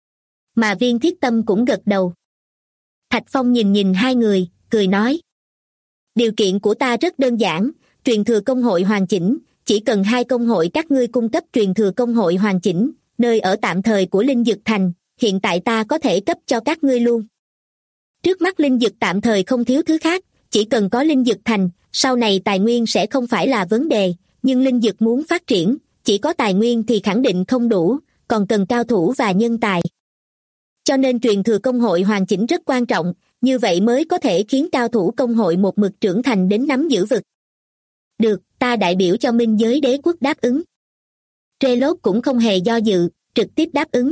Mà Viên Thiết Tâm cũng gật đầu. Thạch Phong nhìn hai người, cười nói. Điều kiện của ta rất đơn giản, truyền thừa công hội hoàn chỉnh, chỉ cần 2 công hội các ngươi cung cấp truyền thừa công hội hoàn chỉnh, nơi ở tạm thời của Linh Dực Thành, hiện tại ta có thể cấp cho các ngươi luôn. Trước mắt Linh Dực tạm thời không thiếu thứ khác, chỉ cần có Linh Dực Thành, sau này tài nguyên sẽ không phải là vấn đề, nhưng Linh Dực muốn phát triển, chỉ có tài nguyên thì khẳng định không đủ, còn cần cao thủ và nhân tài. Cho nên truyền thừa công hội hoàn chỉnh rất quan trọng, như vậy mới có thể khiến cao thủ công hội một mực trưởng thành đến nắm giữ vực. Được, ta đại biểu cho Minh Giới Đế Quốc đáp ứng. Rê-lốt cũng không hề do dự, trực tiếp đáp ứng.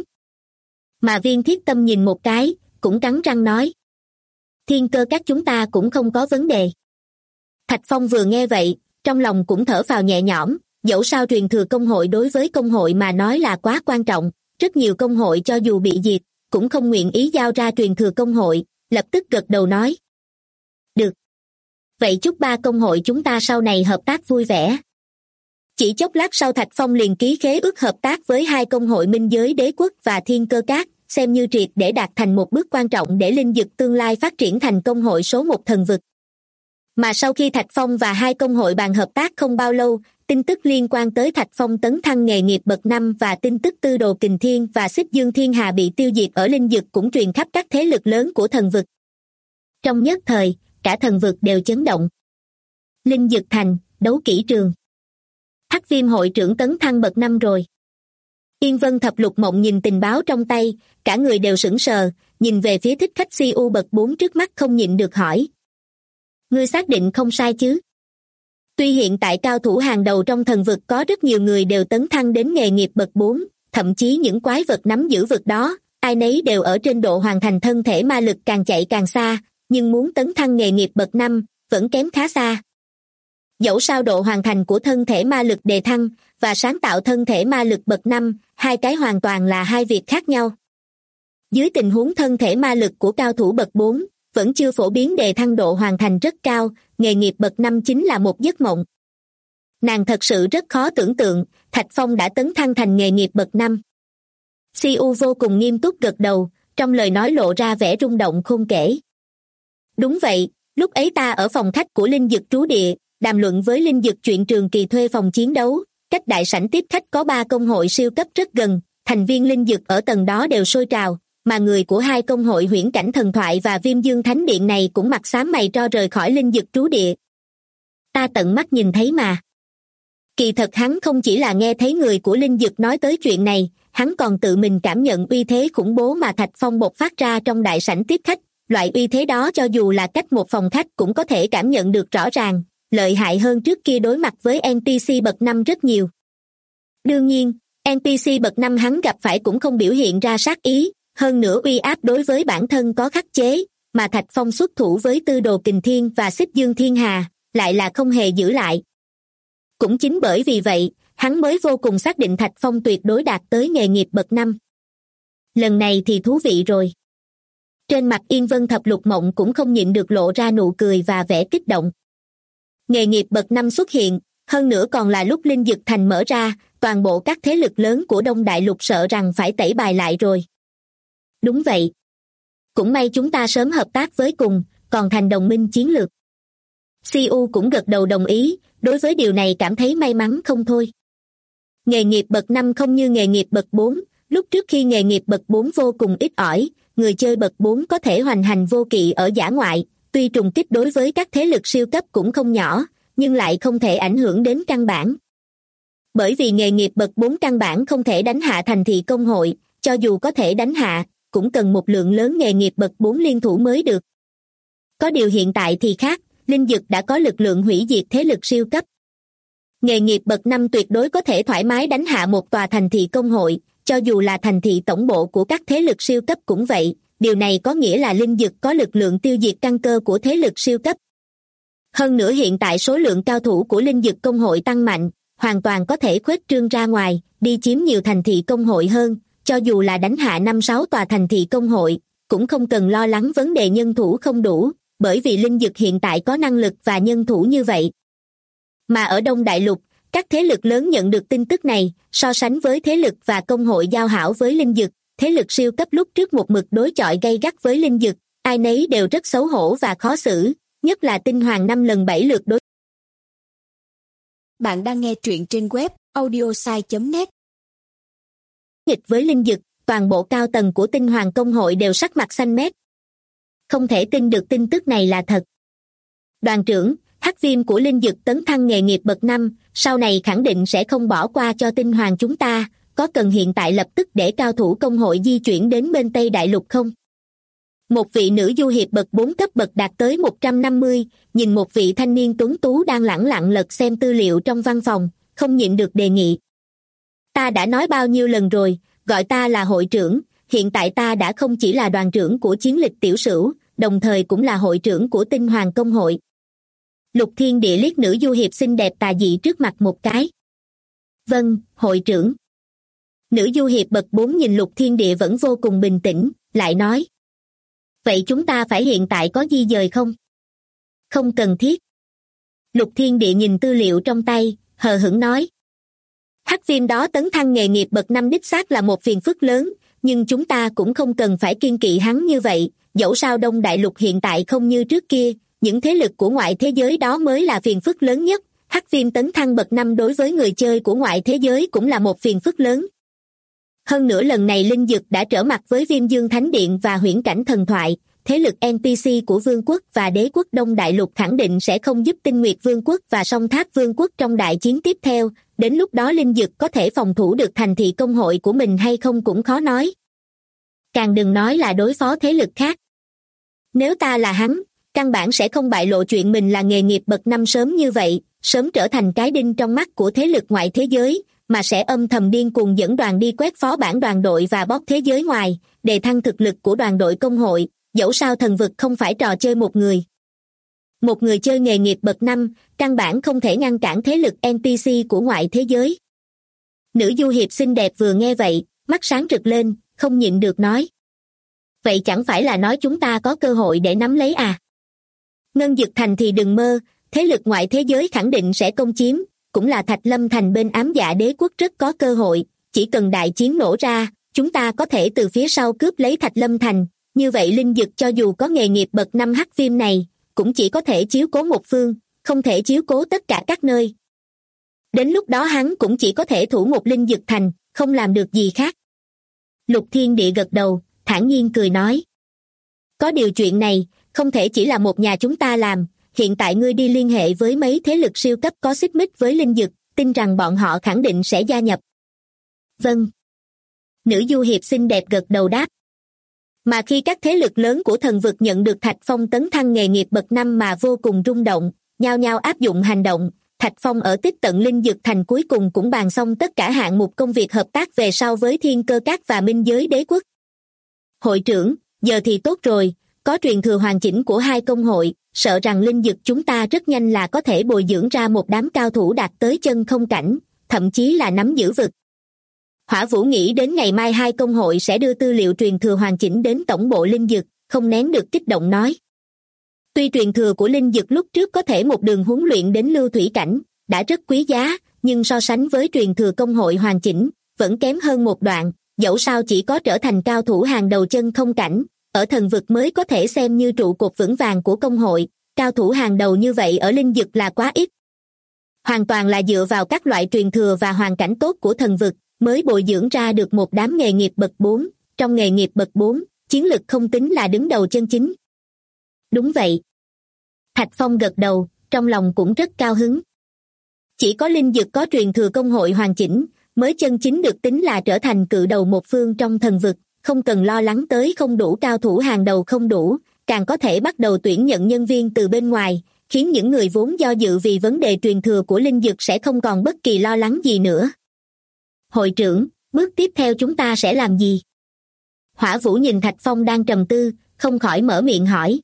Mà Viên Thiết Tâm nhìn một cái, cũng cắn răng nói. Thiên Cơ Các chúng ta cũng không có vấn đề. Thạch Phong vừa nghe vậy, trong lòng cũng thở phào nhẹ nhõm, dẫu sao truyền thừa công hội đối với công hội mà nói là quá quan trọng, rất nhiều công hội cho dù bị diệt, cũng không nguyện ý giao ra truyền thừa công hội, lập tức gật đầu nói. Được. Vậy chúc 3 công hội chúng ta sau này hợp tác vui vẻ. Chỉ chốc lát sau Thạch Phong liền ký khế ước hợp tác với 2 công hội Minh Giới Đế Quốc và Thiên Cơ Các, xem như triệt để đạt thành một bước quan trọng để Linh Dực tương lai phát triển thành công hội số 1 thần vực. Mà sau khi Thạch Phong và 2 công hội bàn hợp tác không bao lâu, tin tức liên quan tới Thạch Phong tấn thăng nghề nghiệp bậc 5 và tin tức Tư Đồ Kình Thiên và Xích Dương Thiên Hà bị tiêu diệt ở Linh Dực cũng truyền khắp các thế lực lớn của thần vực. Trong nhất thời, cả thần vực đều chấn động. Linh Dực Thành, đấu kỹ trường. Hắc Viêm hội trưởng tấn thăng bậc 5 rồi. Yên Vân Thập Lục Mộng nhìn tình báo trong tay, cả người đều sững sờ, nhìn về phía thích khách CU bậc 4 trước mắt không nhịn được hỏi. Ngươi xác định không sai chứ? Tuy hiện tại cao thủ hàng đầu trong thần vực có rất nhiều người đều tấn thăng đến nghề nghiệp bậc 4, thậm chí những quái vật nắm giữ vực đó, ai nấy đều ở trên độ hoàn thành thân thể ma lực càng chạy càng xa, nhưng muốn tấn thăng nghề nghiệp bậc 5, vẫn kém khá xa. Dẫu sao độ hoàn thành của thân thể ma lực đề thăng và sáng tạo thân thể ma lực bậc 5, hai cái hoàn toàn là hai việc khác nhau. Dưới tình huống thân thể ma lực của cao thủ bậc 4, vẫn chưa phổ biến đề thăng độ hoàn thành rất cao, nghề nghiệp bậc 5 chính là một giấc mộng. Nàng thật sự rất khó tưởng tượng, Thạch Phong đã tấn thăng thành nghề nghiệp bậc 5. Siu vô cùng nghiêm túc gật đầu, trong lời nói lộ ra vẻ rung động không kể. Đúng vậy, lúc ấy ta ở phòng khách của Linh Dực trú địa, đàm luận với Linh Dực chuyện Trường Kỳ thuê phòng chiến đấu, cách đại sảnh tiếp khách có 3 công hội siêu cấp rất gần, thành viên Linh Dực ở tầng đó đều sôi trào, mà người của 2 công hội Huyễn Cảnh Thần Thoại và Viêm Dương Thánh Điện này cũng mặt xám mày tro rời khỏi Linh Dực trú địa. Ta tận mắt nhìn thấy mà. Kỳ thật hắn không chỉ là nghe thấy người của Linh Dực nói tới chuyện này, hắn còn tự mình cảm nhận uy thế khủng bố mà Thạch Phong bộc phát ra trong đại sảnh tiếp khách, loại uy thế đó cho dù là cách một phòng khách cũng có thể cảm nhận được rõ ràng, lợi hại hơn trước kia đối mặt với NPC bậc 5 rất nhiều. Đương nhiên, NPC bậc 5 hắn gặp phải cũng không biểu hiện ra sát ý, hơn nữa uy áp đối với bản thân có khắc chế, mà Thạch Phong xuất thủ với Tư Đồ Kình Thiên và Xích Dương Thiên Hà, lại là không hề giữ lại. Cũng chính bởi vì vậy, hắn mới vô cùng xác định Thạch Phong tuyệt đối đạt tới nghề nghiệp bậc 5. Lần này thì thú vị rồi. Trên mặt Yên Vân Thập Lục Mộng cũng không nhịn được lộ ra nụ cười và vẻ kích động. Nghề nghiệp bậc 5 xuất hiện, hơn nữa còn là lúc Linh Dực Thành mở ra, toàn bộ các thế lực lớn của Đông Đại Lục sợ rằng phải tẩy bài lại rồi. Đúng vậy. Cũng may chúng ta sớm hợp tác với cùng, còn thành đồng minh chiến lược. CU cũng gật đầu đồng ý, đối với điều này cảm thấy may mắn không thôi. Nghề nghiệp bậc 5 không như nghề nghiệp bậc 4, lúc trước khi nghề nghiệp bậc 4 vô cùng ít ỏi, người chơi bậc 4 có thể hoành hành vô kỵ ở dã ngoại, tuy trùng kích đối với các thế lực siêu cấp cũng không nhỏ, nhưng lại không thể ảnh hưởng đến căn bản. Bởi vì nghề nghiệp bậc 4 căn bản không thể đánh hạ thành thị công hội, cho dù có thể đánh hạ, cũng cần một lượng lớn nghề nghiệp bậc 4 liên thủ mới được. Có điều hiện tại thì khác, Linh Dực đã có lực lượng hủy diệt thế lực siêu cấp. Nghề nghiệp bậc 5 tuyệt đối có thể thoải mái đánh hạ một tòa thành thị công hội, cho dù là thành thị tổng bộ của các thế lực siêu cấp cũng vậy, điều này có nghĩa là Linh Dực có lực lượng tiêu diệt căn cơ của thế lực siêu cấp. Hơn nữa hiện tại số lượng cao thủ của Linh Dực công hội tăng mạnh, hoàn toàn có thể khuếch trương ra ngoài, đi chiếm nhiều thành thị công hội hơn, cho dù là đánh hạ 5-6 tòa thành thị công hội, cũng không cần lo lắng vấn đề nhân thủ không đủ, bởi vì Linh Dực hiện tại có năng lực và nhân thủ như vậy. Mà ở Đông Đại Lục, các thế lực lớn nhận được tin tức này, so sánh với thế lực và công hội giao hảo với Linh Dực, thế lực siêu cấp lúc trước một mực đối chọi gay gắt với Linh Dực, ai nấy đều rất xấu hổ và khó xử, nhất là Tinh Hoàng 5 lần 7 lượt đối. Bạn đang nghe truyện trên web audiosai.net. Nghịch với Linh Dực, toàn bộ cao tầng của Tinh Hoàng công hội đều sắc mặt xanh mét. Không thể tin được tin tức này là thật. Đoàn trưởng, Hắc Viêm của Linh Dực tấn thăng nghề nghiệp bậc 5, sau này khẳng định sẽ không bỏ qua cho Tinh Hoàng chúng ta, có cần hiện tại lập tức để cao thủ công hội di chuyển đến bên Tây Đại Lục không? Một vị nữ du hiệp bậc 4 cấp bậc đạt tới 150, nhìn một vị thanh niên tuấn tú đang lẳng lặng lật xem tư liệu trong văn phòng, không nhịn được đề nghị. Ta đã nói bao nhiêu lần rồi, gọi ta là hội trưởng, hiện tại ta đã không chỉ là đoàn trưởng của chiến lịch tiểu sửu, đồng thời cũng là hội trưởng của Tinh Hoàng công hội. Lục Thiên Địa liếc nữ du hiệp xinh đẹp tà dị trước mặt một cái. Vâng, hội trưởng. Nữ du hiệp bậc 4 nhìn Lục Thiên Địa vẫn vô cùng bình tĩnh, lại nói. Vậy chúng ta phải hiện tại có di dời không? Không cần thiết. Lục Thiên Địa nhìn tư liệu trong tay, hờ hững nói. Hắc Viêm đó tấn thăng nghề nghiệp bậc 5 đích xác là một phiền phức lớn, nhưng chúng ta cũng không cần phải kiêng kỵ hắn như vậy, dẫu sao Đông Đại Lục hiện tại không như trước kia, những thế lực của ngoại thế giới đó mới là phiền phức lớn nhất, Hắc Viêm tấn thăng bậc 5 đối với người chơi của ngoại thế giới cũng là một phiền phức lớn. Hơn nữa lần này Linh Dực đã trở mặt với Viêm Dương Thánh Điện và Huyễn Cảnh Thần Thoại, thế lực NPC của Vương quốc và Đế quốc Đông Đại Lục khẳng định sẽ không giúp Tinh Nguyệt Vương quốc và Song Tháp Vương quốc trong đại chiến tiếp theo, đến lúc đó Linh Dực có thể phòng thủ được thành thị công hội của mình hay không cũng khó nói. Càng đừng nói là đối phó thế lực khác. Nếu ta là hắn, căn bản sẽ không bại lộ chuyện mình là nghề nghiệp bậc 5 sớm như vậy, sớm trở thành cái đinh trong mắt của thế lực ngoại thế giới, mà sẽ âm thầm điên cuồng dẫn đoàn đi quét phó bản đoàn đội và bóp thế giới ngoài, đề thăng thực lực của đoàn đội công hội, dẫu sao thần vực không phải trò chơi một người. Một người chơi nghề nghiệp bậc 5, căn bản không thể ngăn cản thế lực NPC của ngoại thế giới. Nữ du hiệp xinh đẹp vừa nghe vậy, mắt sáng rực lên, không nhịn được nói. Vậy chẳng phải là nói chúng ta có cơ hội để nắm lấy à? Ngân Dực Thành thì đừng mơ, thế lực ngoại thế giới khẳng định sẽ công chiếm, cũng là Thạch Lâm Thành bên Ám Dạ Đế quốc rất có cơ hội, chỉ cần đại chiến nổ ra, chúng ta có thể từ phía sau cướp lấy Thạch Lâm Thành, như vậy Linh Dực cho dù có nghề nghiệp bậc 5 Hắc Viêm này, cũng chỉ có thể chiếu cố một phương, không thể chiếu cố tất cả các nơi. Đến lúc đó hắn cũng chỉ có thể thủ một Linh Dực Thành, không làm được gì khác. Lục Thiên Địa gật đầu, thản nhiên cười nói. Có điều chuyện này, không thể chỉ là một nhà chúng ta làm, hiện tại ngươi đi liên hệ với mấy thế lực siêu cấp có xích mích với Linh Dực, tin rằng bọn họ khẳng định sẽ gia nhập. Vâng. Nữ du hiệp xinh đẹp gật đầu đáp. Mà khi các thế lực lớn của thần vực nhận được Thạch Phong tấn thăng nghề nghiệp bậc 5 mà vô cùng rung động, nhao nhao áp dụng hành động. Thạch Phong ở Tích Tận Linh Dược Thành cuối cùng cũng bàn xong tất cả hạng mục công việc hợp tác về sau với Thiên Cơ Các và Minh Giới Đế Quốc. Hội trưởng, giờ thì tốt rồi, có truyền thừa hoàn chỉnh của hai công hội, sợ rằng linh dược chúng ta rất nhanh là có thể bồi dưỡng ra một đám cao thủ đạt tới chân không cảnh, thậm chí là nắm giữ vực. Hỏa Vũ nghĩ đến ngày mai hai công hội sẽ đưa tư liệu truyền thừa hoàn chỉnh đến tổng bộ linh dược, không nén được kích động nói. Tuy truyền thừa của linh dược lúc trước có thể một đường huấn luyện đến lưu thủy cảnh, đã rất quý giá, nhưng so sánh với truyền thừa công hội hoàn chỉnh, vẫn kém hơn một đoạn, dẫu sao chỉ có trở thành cao thủ hàng đầu chân không cảnh, ở thần vực mới có thể xem như trụ cột vững vàng của công hội, cao thủ hàng đầu như vậy ở linh dược là quá ít. Hoàn toàn là dựa vào các loại truyền thừa và hoàn cảnh tốt của thần vực, mới bồi dưỡng ra được một đám nghề nghiệp bậc 4, trong nghề nghiệp bậc 4, chiến lực không tính là đứng đầu chân chính. Đúng vậy. Thạch Phong gật đầu, trong lòng cũng rất cao hứng. Chỉ có linh dược có truyền thừa công hội hoàn chỉnh, mới chân chính được tính là trở thành cự đầu một phương trong thần vực, không cần lo lắng tới không đủ cao thủ hàng đầu không đủ, càng có thể bắt đầu tuyển nhận nhân viên từ bên ngoài, khiến những người vốn do dự vì vấn đề truyền thừa của linh dược sẽ không còn bất kỳ lo lắng gì nữa. Hội trưởng, bước tiếp theo chúng ta sẽ làm gì? Hỏa Vũ nhìn Thạch Phong đang trầm tư, không khỏi mở miệng hỏi.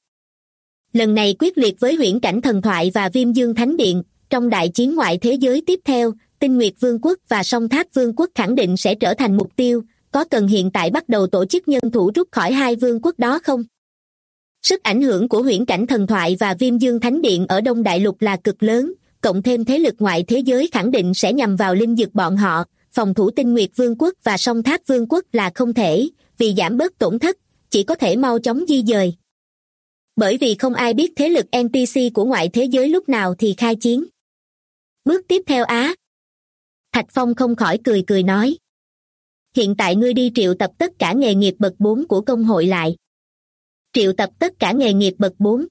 Lần này quyết liệt với Huyễn Cảnh Thần Thoại và Viêm Dương Thánh Điện, trong đại chiến ngoại thế giới tiếp theo, Tinh Nguyệt Vương quốc và Song Tháp Vương quốc khẳng định sẽ trở thành mục tiêu, có cần hiện tại bắt đầu tổ chức nhân thủ rút khỏi hai vương quốc đó không? Sức ảnh hưởng của Huyễn Cảnh Thần Thoại và Viêm Dương Thánh Điện ở Đông Đại Lục là cực lớn, cộng thêm thế lực ngoại thế giới khẳng định sẽ nhằm vào linh dược bọn họ, phòng thủ Tinh Nguyệt Vương quốc và Song Tháp Vương quốc là không thể, vì giảm bớt tổn thất, chỉ có thể mau chóng di dời. Bởi vì không ai biết thế lực NPC của ngoại thế giới lúc nào thì khai chiến. Bước tiếp theo á. Thạch Phong không khỏi cười cười nói. Hiện tại ngươi đi triệu tập tất cả nghề nghiệp bậc 4 của công hội lại. Triệu tập tất cả nghề nghiệp bậc 4.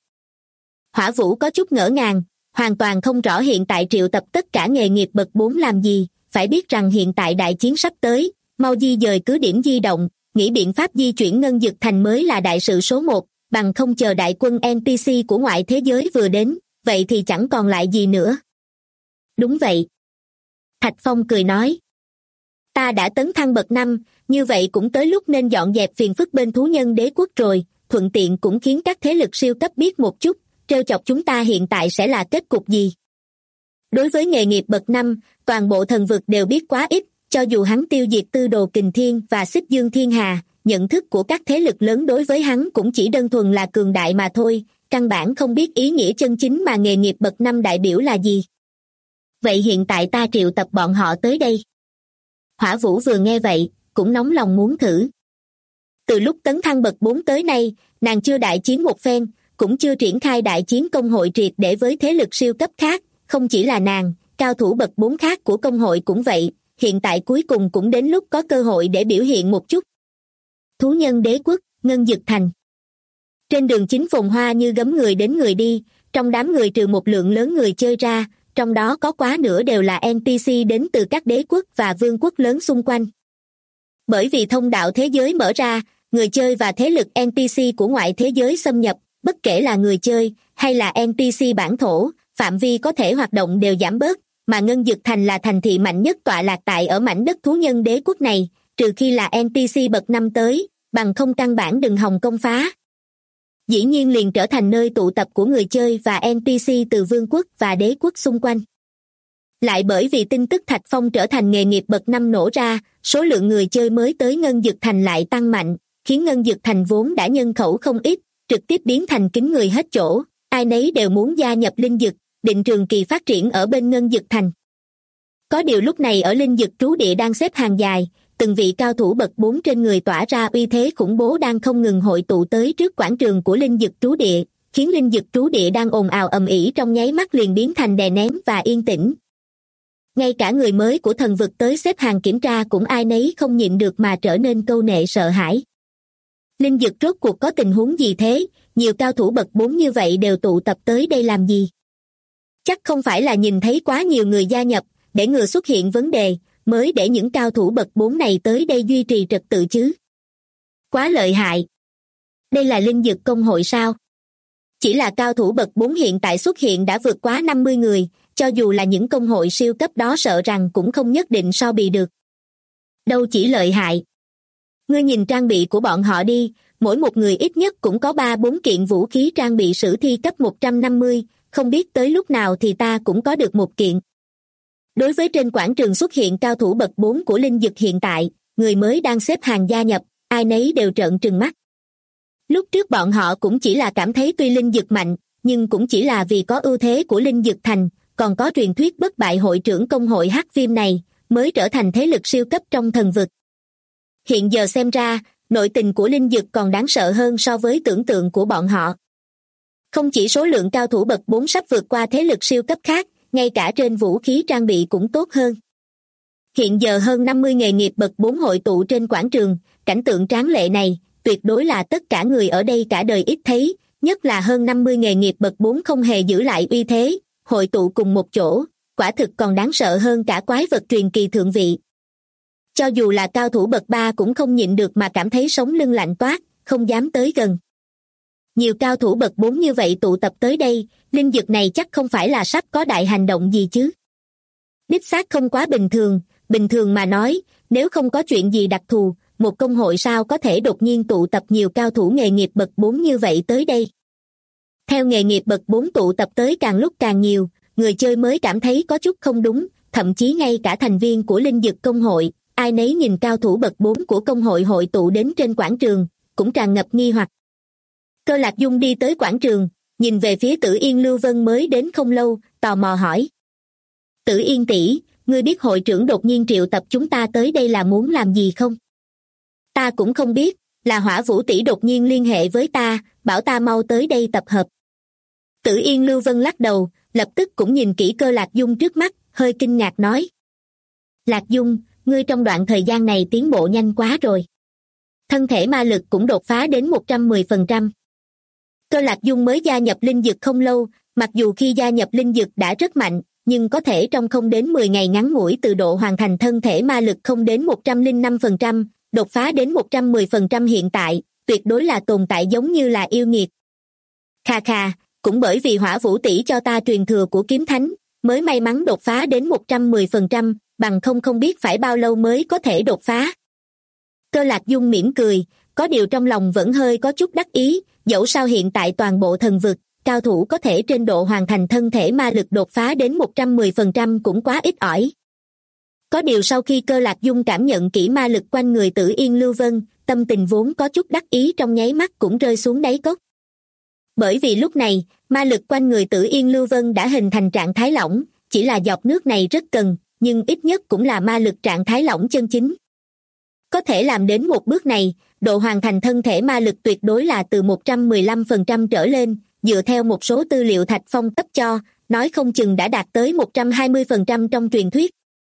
Hỏa Vũ có chút ngỡ ngàng, hoàn toàn không rõ hiện tại triệu tập tất cả nghề nghiệp bậc 4 làm gì, phải biết rằng hiện tại đại chiến sắp tới, mau di dời cứ điểm di động, nghĩ biện pháp di chuyển Ngân Dực Thành mới là đại sự số 1, bằng không chờ đại quân NPC của ngoại thế giới vừa đến, vậy thì chẳng còn lại gì nữa. Đúng vậy. Thạch Phong cười nói. Ta đã tấn thăng bậc 5, như vậy cũng tới lúc nên dọn dẹp phiền phức bên thú nhân đế quốc rồi, thuận tiện cũng khiến các thế lực siêu cấp biết một chút, trêu chọc chúng ta hiện tại sẽ là kết cục gì. Đối với nghề nghiệp bậc 5, toàn bộ thần vực đều biết quá ít, cho dù hắn tiêu diệt Tư Đồ Kình Thiên và Xích Dương Thiên Hà, nhận thức của các thế lực lớn đối với hắn cũng chỉ đơn thuần là cường đại mà thôi, căn bản không biết ý nghĩa chân chính mà nghề nghiệp bậc 5 đại biểu là gì. Vậy hiện tại ta triệu tập bọn họ tới đây. Hỏa Vũ vừa nghe vậy, cũng nóng lòng muốn thử. Từ lúc tấn thăng bậc 4 tới nay, nàng chưa đại chiến một phen, cũng chưa triển khai đại chiến công hội triệt để với thế lực siêu cấp khác, không chỉ là nàng, cao thủ bậc 4 khác của công hội cũng vậy, hiện tại cuối cùng cũng đến lúc có cơ hội để biểu hiện một chút. Thú nhân đế quốc, Ngân Dực Thành. Trên đường chính phồn hoa như gấm người đến người đi, trong đám người trừ một lượng lớn người chơi ra, trong đó có quá nửa đều là NPC đến từ các đế quốc và vương quốc lớn xung quanh. Bởi vì thông đạo thế giới mở ra, người chơi và thế lực NPC của ngoại thế giới xâm nhập, bất kể là người chơi hay là NPC bản thổ, phạm vi có thể hoạt động đều giảm bớt, mà Ngân Dực Thành là thành thị mạnh nhất tọa lạc tại ở mảnh đất thú nhân đế quốc này, trừ khi là NPC bậc 5 tới, bằng không căn bản đừng hòng công phá. Dĩ nhiên liền trở thành nơi tụ tập của người chơi và NPC từ vương quốc và đế quốc xung quanh. Lại bởi vì tin tức Thạch Phong trở thành nghề nghiệp bậc 5 nổ ra, số lượng người chơi mới tới Ngân Dực Thành lại tăng mạnh, khiến Ngân Dực Thành vốn đã nhân khẩu không ít, trực tiếp biến thành kín người hết chỗ, ai nấy đều muốn gia nhập linh dực, định trường kỳ phát triển ở bên Ngân Dực Thành. Có điều lúc này ở linh dực trú địa đang xếp hàng dài, từng vị cao thủ bậc 4 trên người tỏa ra uy thế khủng bố đang không ngừng hội tụ tới trước quảng trường của linh dực trú địa, khiến linh dực trú địa đang ồn ào ầm ĩ trong nháy mắt liền biến thành đè nén và yên tĩnh. Ngay cả người mới của thần vực tới xếp hàng kiểm tra cũng ai nấy không nhịn được mà trở nên câu nệ sợ hãi. Linh dực rốt cuộc có tình huống gì thế, nhiều cao thủ bậc 4 như vậy đều tụ tập tới đây làm gì? Chắc không phải là nhìn thấy quá nhiều người gia nhập, để ngừa xuất hiện vấn đề, mới để những cao thủ bậc 4 này tới đây duy trì trật tự chứ. Quá lợi hại. Đây là linh dực công hội sao? Chỉ là cao thủ bậc 4 hiện tại xuất hiện đã vượt quá 50 người, cho dù là những công hội siêu cấp đó sợ rằng cũng không nhất định so bì được. Đâu chỉ lợi hại. Ngươi nhìn trang bị của bọn họ đi, mỗi một người ít nhất cũng có 3-4 kiện vũ khí trang bị sử thi cấp 150, không biết tới lúc nào thì ta cũng có được một kiện. Đối với trên quảng trường xuất hiện cao thủ bậc 4 của linh dực hiện tại, người mới đang xếp hàng gia nhập, ai nấy đều trợn trừng mắt. Lúc trước bọn họ cũng chỉ là cảm thấy tuy linh dực mạnh, nhưng cũng chỉ là vì có ưu thế của linh dực thành, còn có truyền thuyết bất bại hội trưởng công hội hắc viêm này, mới trở thành thế lực siêu cấp trong thần vực. Hiện giờ xem ra, nội tình của linh dực còn đáng sợ hơn so với tưởng tượng của bọn họ. Không chỉ số lượng cao thủ bậc 4 sắp vượt qua thế lực siêu cấp khác, ngay cả trên vũ khí trang bị cũng tốt hơn. Hiện giờ hơn 50 nghề nghiệp bậc 4 hội tụ trên quảng trường, cảnh tượng tráng lệ này, tuyệt đối là tất cả người ở đây cả đời ít thấy, nhất là hơn 50 nghề nghiệp bậc 4 không hề giữ lại uy thế, hội tụ cùng một chỗ, quả thực còn đáng sợ hơn cả quái vật truyền kỳ thượng vị. Cho dù là cao thủ bậc 3 cũng không nhịn được mà cảm thấy sống lưng lạnh toát, không dám tới gần. Nhiều cao thủ bậc 4 như vậy tụ tập tới đây, linh dực này chắc không phải là sắp có đại hành động gì chứ. Đích xác không quá bình thường mà nói, nếu không có chuyện gì đặc thù, một công hội sao có thể đột nhiên tụ tập nhiều cao thủ nghề nghiệp bậc 4 như vậy tới đây. Theo nghề nghiệp bậc 4 tụ tập tới càng lúc càng nhiều, người chơi mới cảm thấy có chút không đúng, thậm chí ngay cả thành viên của linh dực công hội, ai nấy nhìn cao thủ bậc 4 của công hội hội tụ đến trên quảng trường, cũng tràn ngập nghi hoặc. Cơ Lạc Dung đi tới quảng trường, nhìn về phía Tử Yên Lưu Vân mới đến không lâu, tò mò hỏi. Tử Yên tỷ, ngươi biết hội trưởng đột nhiên triệu tập chúng ta tới đây là muốn làm gì không? Ta cũng không biết, là Hỏa Vũ tỷ đột nhiên liên hệ với ta, bảo ta mau tới đây tập hợp. Tử Yên Lưu Vân lắc đầu, lập tức cũng nhìn kỹ Cơ Lạc Dung trước mắt, hơi kinh ngạc nói. Lạc Dung, ngươi trong đoạn thời gian này tiến bộ nhanh quá rồi. Thân thể ma lực cũng đột phá đến 110%. Cơ Lạc Dung mới gia nhập linh dực không lâu, mặc dù khi gia nhập linh dực đã rất mạnh, nhưng có thể trong không đến 10 ngày ngắn ngủi từ độ hoàn thành thân thể ma lực không đến 105%, đột phá đến 110% hiện tại, tuyệt đối là tồn tại giống như là yêu nghiệt. Khà khà, cũng bởi vì Hỏa Vũ tỷ cho ta truyền thừa của kiếm thánh, mới may mắn đột phá đến 110%, bằng không biết phải bao lâu mới có thể đột phá. Cơ Lạc Dung mỉm cười, có điều trong lòng vẫn hơi có chút đắc ý, dẫu sao hiện tại toàn bộ thần vực, cao thủ có thể trên độ hoàn thành thân thể ma lực đột phá đến 110% cũng quá ít ỏi. Có điều sau khi Cơ Lạc Dung cảm nhận kỹ ma lực quanh người Tử Yên Lưu Vân, tâm tình vốn có chút đắc ý trong nháy mắt cũng rơi xuống đáy cốc. Bởi vì lúc này, ma lực quanh người Tử Yên Lưu Vân đã hình thành trạng thái lỏng, chỉ là giọt nước này rất cần, nhưng ít nhất cũng là ma lực trạng thái lỏng chân chính. Có thể làm đến một bước này, độ hoàn thành thân thể ma lực tuyệt đối là từ 115% trở lên, dựa theo một số tư liệu Thạch Phong cấp cho, nói không chừng đã đạt tới 120% trong truyền thuyết.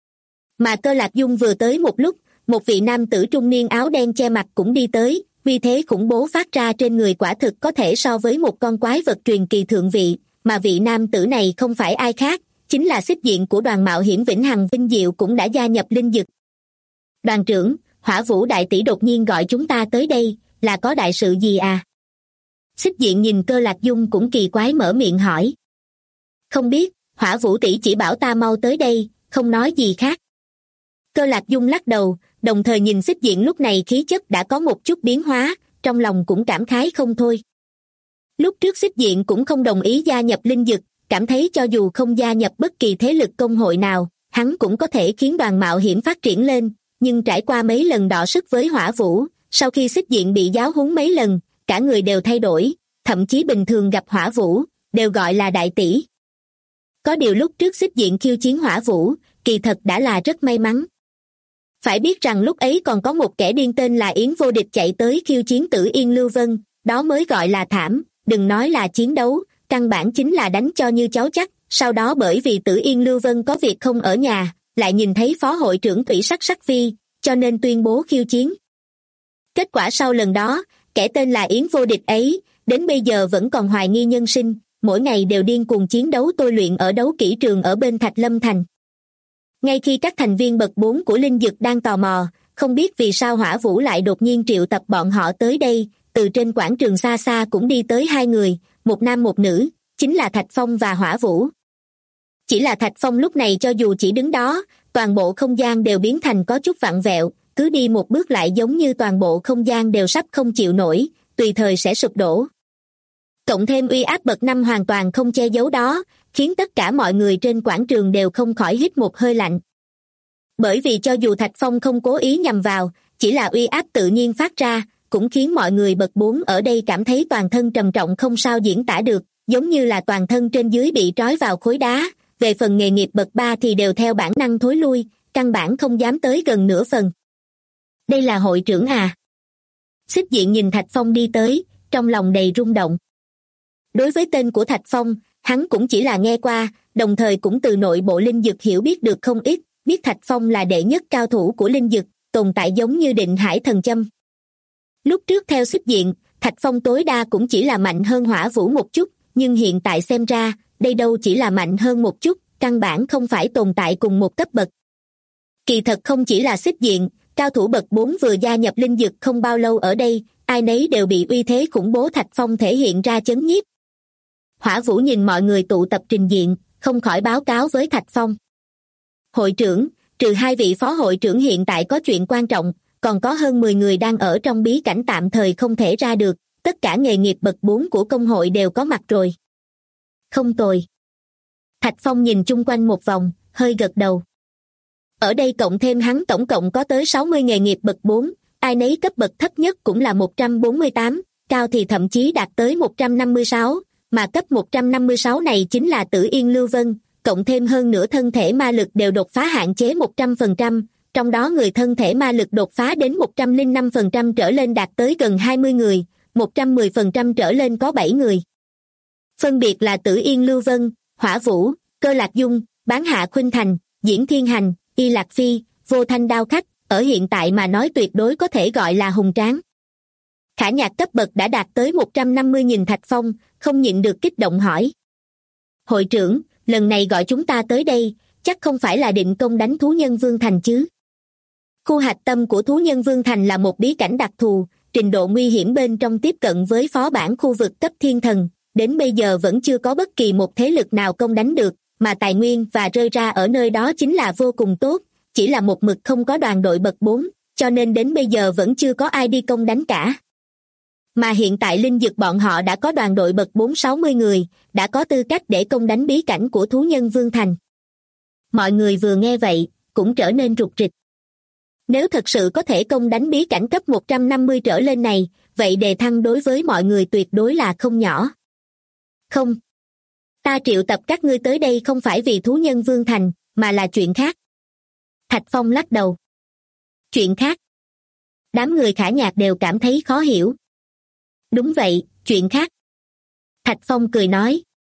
Mà Cơ Lạc Dung vừa tới một lúc, một vị nam tử trung niên áo đen che mặt cũng đi tới, uy thế khủng bố phát ra trên người quả thực có thể so với một con quái vật truyền kỳ thượng vị, mà vị nam tử này không phải ai khác, chính là xích diện của đoàn mạo hiểm Vĩnh Hằng Vinh Diệu cũng đã gia nhập linh dực. Đoàn trưởng, Hỏa Vũ đại tỷ đột nhiên gọi chúng ta tới đây, là có đại sự gì à? Xích diện nhìn Cơ Lạc Dung cũng kỳ quái mở miệng hỏi. Không biết, Hỏa Vũ tỷ chỉ bảo ta mau tới đây, không nói gì khác. Cơ Lạc Dung lắc đầu, đồng thời nhìn xích diện lúc này khí chất đã có một chút biến hóa, trong lòng cũng cảm khái không thôi. Lúc trước xích diện cũng không đồng ý gia nhập linh dực, cảm thấy cho dù không gia nhập bất kỳ thế lực công hội nào, hắn cũng có thể khiến đoàn mạo hiểm phát triển lên, nhưng trải qua mấy lần đọ sức với Hỏa Vũ, sau khi xích diện bị giáo huấn mấy lần, cả người đều thay đổi, thậm chí bình thường gặp Hỏa Vũ, đều gọi là đại tỷ. Có điều lúc trước xích diện khiêu chiến Hỏa Vũ, kỳ thật đã là rất may mắn. Phải biết rằng lúc ấy còn có một kẻ điên tên là Yến Vô Địch chạy tới khiêu chiến Tử Yên Lưu Vân, đó mới gọi là thảm, đừng nói là chiến đấu, căn bản chính là đánh cho như cháu chắc, sau đó bởi vì Tử Yên Lưu Vân có việc không ở nhà, lại nhìn thấy phó hội trưởng Thủy Sắc Sắc Phi, cho nên tuyên bố khiêu chiến. Kết quả sau lần đó, kẻ tên là Yến Vô Địch ấy, đến bây giờ vẫn còn hoài nghi nhân sinh, mỗi ngày đều điên cuồng chiến đấu tôi luyện ở đấu kỹ trường ở bên Thạch Lâm Thành. Ngay khi các thành viên bậc 4 của linh dực đang tò mò, không biết vì sao Hỏa Vũ lại đột nhiên triệu tập bọn họ tới đây, từ trên quảng trường xa xa cũng đi tới hai người, một nam một nữ, chính là Thạch Phong và Hỏa Vũ. Chỉ là Thạch Phong lúc này cho dù chỉ đứng đó, toàn bộ không gian đều biến thành có chút vặn vẹo, cứ đi một bước lại giống như toàn bộ không gian đều sắp không chịu nổi, tùy thời sẽ sụp đổ. Cộng thêm uy áp bậc 5 hoàn toàn không che giấu đó, khiến tất cả mọi người trên quảng trường đều không khỏi hít một hơi lạnh. Bởi vì cho dù Thạch Phong không cố ý nhằm vào, chỉ là uy áp tự nhiên phát ra, cũng khiến mọi người bậc 4 ở đây cảm thấy toàn thân trầm trọng không sao diễn tả được, giống như là toàn thân trên dưới bị trói vào khối đá, về phần nghề nghiệp bậc 3 thì đều theo bản năng thối lui, căn bản không dám tới gần nửa phần. Đây là hội trưởng à? Xích Diện nhìn Thạch Phong đi tới, trong lòng đầy rung động. Đối với tên của Thạch Phong, hắn cũng chỉ là nghe qua, đồng thời cũng từ nội bộ linh dực hiểu biết được không ít, biết Thạch Phong là đệ nhất cao thủ của linh dực, tồn tại giống như định hải thần châm. Lúc trước theo Xích Diện, Thạch Phong tối đa cũng chỉ là mạnh hơn Hỏa Vũ một chút, nhưng hiện tại xem ra, đây đâu chỉ là mạnh hơn một chút, căn bản không phải tồn tại cùng một cấp bậc. Kỳ thật không chỉ là Xích Diện, cao thủ bậc 4 vừa gia nhập linh dực không bao lâu ở đây, ai nấy đều bị uy thế khủng bố Thạch Phong thể hiện ra chấn nhiếp. Hỏa Vũ nhìn mọi người tụ tập trình diện, không khỏi báo cáo với Thạch Phong. Hội trưởng, trừ 2 vị phó hội trưởng hiện tại có chuyện quan trọng, còn có hơn 10 người đang ở trong bí cảnh tạm thời không thể ra được, tất cả nghề nghiệp bậc 4 của công hội đều có mặt rồi. Không tồi. Thạch Phong nhìn chung quanh một vòng, hơi gật đầu. Ở đây cộng thêm hắn tổng cộng có tới 60 nghề nghiệp bậc 4, ai nấy cấp bậc thấp nhất cũng là 148, cao thì thậm chí đạt tới 156, mà cấp 156 này chính là Tử Yên Lưu Vân, cộng thêm hơn nửa thân thể ma lực đều đột phá hạn chế 100%, trong đó người thân thể ma lực đột phá đến 105% trở lên đạt tới gần 20 người, 110% trở lên có 7 người. Phân biệt là Tử Yên Lưu Vân, Hỏa Vũ, Cơ Lạc Dung, Bán Hạ Khuynh Thành, Diễn Thiên Hành, Y Lạc Phi, Vô Thanh Đao Khách, ở hiện tại mà nói tuyệt đối có thể gọi là hùng tráng. Khả Nhạc cấp bậc đã đạt tới 150 nhìn Thạch Phong, không nhịn được kích động hỏi. Hội trưởng, lần này gọi chúng ta tới đây, chắc không phải là định công đánh Thú Nhân Vương Thành chứ? Khu hạch tâm của Thú Nhân Vương Thành là một bí cảnh đặc thù, trình độ nguy hiểm bên trong tiếp cận với phó bản khu vực cấp thiên thần, đến bây giờ vẫn chưa có bất kỳ một thế lực nào công đánh được, mà tài nguyên và rơi ra ở nơi đó chính là vô cùng tốt, chỉ là một mực không có đoàn đội bậc 4, cho nên đến bây giờ vẫn chưa có ai đi công đánh cả. Mà hiện tại linh dực bọn họ đã có đoàn đội bậc 4-60 người, đã có tư cách để công đánh bí cảnh của Thú Nhân Vương Thành. Mọi người vừa nghe vậy, cũng trở nên rục rịch. Nếu thật sự có thể công đánh bí cảnh cấp 150 trở lên này, vậy đề thăng đối với mọi người tuyệt đối là không nhỏ. Không. Ta triệu tập các ngươi tới đây không phải vì Thú Nhân Vương Thành, mà là chuyện khác. Thạch Phong lắc đầu. Chuyện khác. Đám người Khả Nhạc đều cảm thấy khó hiểu. Đúng vậy, chuyện khác. Thạch Phong cười nói.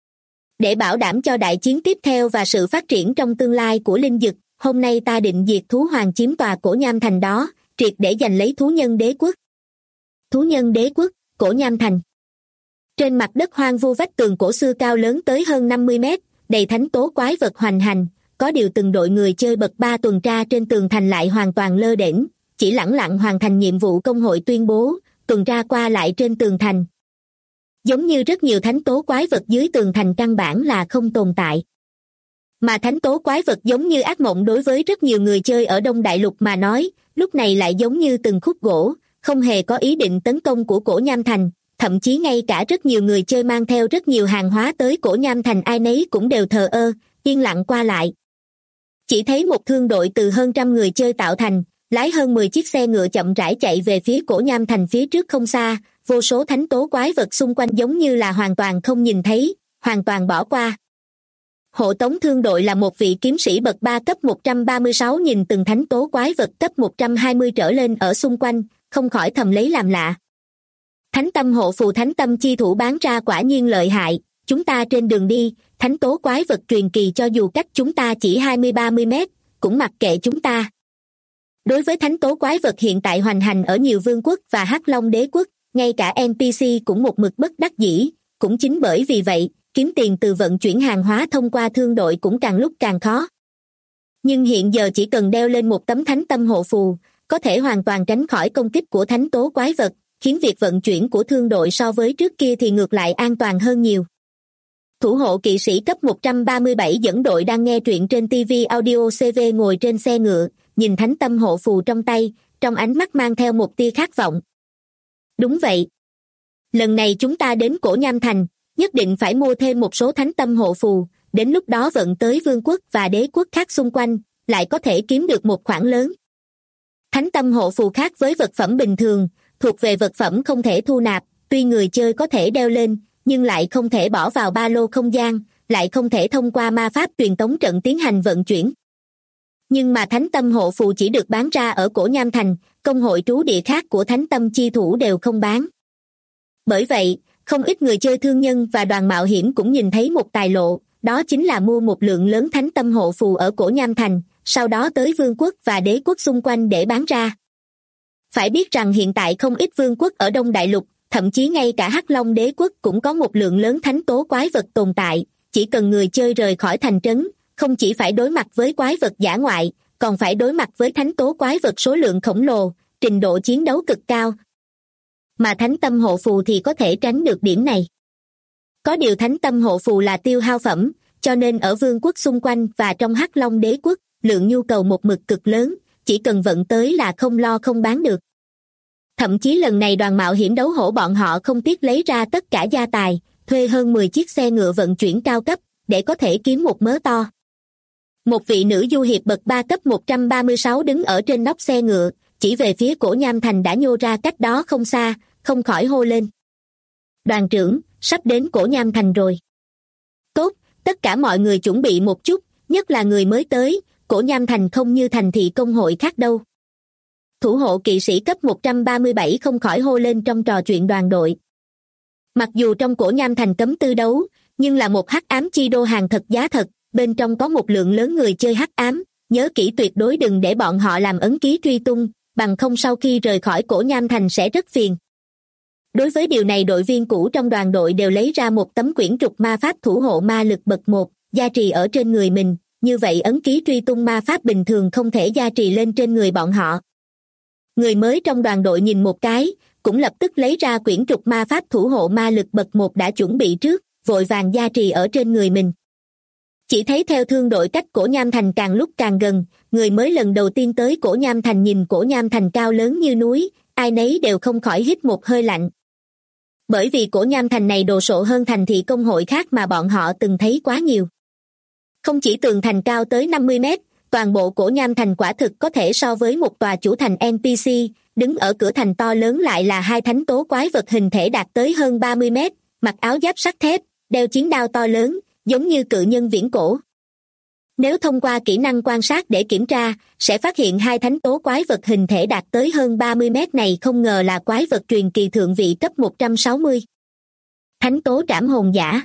Để bảo đảm cho đại chiến tiếp theo và sự phát triển trong tương lai của linh dực, hôm nay ta định diệt thú hoàng chiếm tòa Cổ Nham Thành đó, triệt để giành lấy thú nhân đế quốc. Thú nhân đế quốc, Cổ Nham Thành. Trên mặt đất hoang vu vách tường cổ xưa cao lớn tới hơn 50 mét, đầy thánh tố quái vật hoành hành, có điều từng đội người chơi bậc 3 tuần tra trên tường thành lại hoàn toàn lơ đễnh, chỉ lẳng lặng hoàn thành nhiệm vụ công hội tuyên bố, tuần tra qua lại trên tường thành. Giống như rất nhiều thánh tố quái vật dưới tường thành căn bản là không tồn tại. Mà thánh tố quái vật giống như ác mộng đối với rất nhiều người chơi ở Đông Đại Lục mà nói, lúc này lại giống như từng khúc gỗ, không hề có ý định tấn công của Cổ Nham Thành, thậm chí ngay cả rất nhiều người chơi mang theo rất nhiều hàng hóa tới Cổ Nham Thành ai nấy cũng đều thờ ơ, yên lặng qua lại. Chỉ thấy một thương đội từ hơn 100 người chơi tạo thành, lái hơn 10 chiếc xe ngựa chậm rãi chạy về phía Cổ Nham Thành phía trước không xa, vô số thánh tố quái vật xung quanh giống như là hoàn toàn không nhìn thấy, hoàn toàn bỏ qua. Hộ tống thương đội là một vị kiếm sĩ bậc 3 cấp 136 nhìn từng thánh tố quái vật cấp 120 trở lên ở xung quanh, không khỏi thầm lấy làm lạ. Thánh tâm hộ phù thánh tâm chi thủ bán ra quả nhiên lợi hại, chúng ta trên đường đi, thánh tố quái vật truyền kỳ cho dù cách chúng ta chỉ 20-30 mét, cũng mặc kệ chúng ta. Đối với thánh tố quái vật hiện tại hoành hành ở nhiều vương quốc và Hắc Long đế quốc, ngay cả NPC cũng một mực bất đắc dĩ, cũng chính bởi vì vậy, kiếm tiền từ vận chuyển hàng hóa thông qua thương đội cũng càng lúc càng khó. Nhưng hiện giờ chỉ cần đeo lên một tấm thánh tâm hộ phù, có thể hoàn toàn tránh khỏi công kích của thánh tố quái vật, khiến việc vận chuyển của thương đội so với trước kia thì ngược lại an toàn hơn nhiều. Thủ hộ kỵ sĩ cấp 137 dẫn đội đang nghe truyện trên TV Audio CV ngồi trên xe ngựa, nhìn thánh tâm hộ phù trong tay, trong ánh mắt mang theo một tia khát vọng. Đúng vậy. Lần này chúng ta đến Cổ Nham Thành, nhất định phải mua thêm một số thánh tâm hộ phù, đến lúc đó vận tới vương quốc và đế quốc khác xung quanh, lại có thể kiếm được một khoản lớn. Thánh tâm hộ phù khác với vật phẩm bình thường, thuộc về vật phẩm không thể thu nạp, tuy người chơi có thể đeo lên, nhưng lại không thể bỏ vào ba lô không gian, lại không thể thông qua ma pháp truyền tống trận tiến hành vận chuyển. Nhưng mà thánh tâm hộ phù chỉ được bán ra ở Cổ Nham Thành, công hội trú địa khác của thánh tâm chi thủ đều không bán. Bởi vậy, không ít người chơi thương nhân và đoàn mạo hiểm cũng nhìn thấy một tài lộ, đó chính là mua một lượng lớn thánh tâm hộ phù ở Cổ Nham Thành, sau đó tới vương quốc và đế quốc xung quanh để bán ra. Phải biết rằng hiện tại không ít vương quốc ở Đông Đại Lục, thậm chí ngay cả Hắc Long đế quốc cũng có một lượng lớn thánh tố quái vật tồn tại, chỉ cần người chơi rời khỏi thành trấn, không chỉ phải đối mặt với quái vật dã ngoại, còn phải đối mặt với thánh tố quái vật số lượng khổng lồ, trình độ chiến đấu cực cao. Mà thánh tâm hộ phù thì có thể tránh được điểm này. Có điều thánh tâm hộ phù là tiêu hao phẩm, cho nên ở vương quốc xung quanh và trong Hắc Long đế quốc, lượng nhu cầu một mực cực lớn, chỉ cần vận tới là không lo không bán được. Thậm chí lần này đoàn mạo hiểm đấu hổ bọn họ không tiếc lấy ra tất cả gia tài, thuê hơn 10 chiếc xe ngựa vận chuyển cao cấp, để có thể kiếm một mớ to. Một vị nữ du hiệp bậc 3 cấp 136 đứng ở trên nóc xe ngựa, chỉ về phía Cổ Nham Thành đã nhô ra cách đó không xa, không khỏi hô lên. Đoàn trưởng, sắp đến Cổ Nham Thành rồi. Tốt, tất cả mọi người chuẩn bị một chút, nhất là người mới tới, Cổ Nham Thành không như thành thị công hội khác đâu. Thủ hộ kỵ sĩ cấp 137 không khỏi hô lên trong trò chuyện đoàn đội. Mặc dù trong Cổ Nham Thành cấm tư đấu, nhưng là một hắc ám chi đô hàng thật giá thật, bên trong có một lượng lớn người chơi hắc ám, nhớ kỹ tuyệt đối đừng để bọn họ làm ấn ký truy tung, bằng không sau khi rời khỏi Cổ Nham Thành sẽ rất phiền. Đối với điều này đội viên cũ trong đoàn đội đều lấy ra một tấm quyển trục ma pháp thủ hộ ma lực bậc 1, gia trì ở trên người mình, như vậy ấn ký truy tung ma pháp bình thường không thể gia trì lên trên người bọn họ. Người mới trong đoàn đội nhìn một cái, cũng lập tức lấy ra quyển trục ma pháp thủ hộ ma lực bậc 1 đã chuẩn bị trước, vội vàng gia trì ở trên người mình. Chỉ thấy theo thương đội cách Cổ Nham Thành càng lúc càng gần, người mới lần đầu tiên tới Cổ Nham Thành nhìn Cổ Nham Thành cao lớn như núi, ai nấy đều không khỏi hít một hơi lạnh. Bởi vì Cổ Nham Thành này đồ sộ hơn thành thị công hội khác mà bọn họ từng thấy quá nhiều. Không chỉ tường thành cao tới 50 mét, toàn bộ Cổ Nham Thành quả thực có thể so với một tòa chủ thành NPC, đứng ở cửa thành to lớn lại là hai thánh tố quái vật hình thể đạt tới hơn 30 mét, mặc áo giáp sắt thép, đeo chiến đao to lớn, giống như cự nhân viễn cổ. Nếu thông qua kỹ năng quan sát để kiểm tra, sẽ phát hiện hai thánh tố quái vật hình thể đạt tới hơn 30 mét này không ngờ là quái vật truyền kỳ thượng vị cấp 160. Thánh tố trảm hồn giả.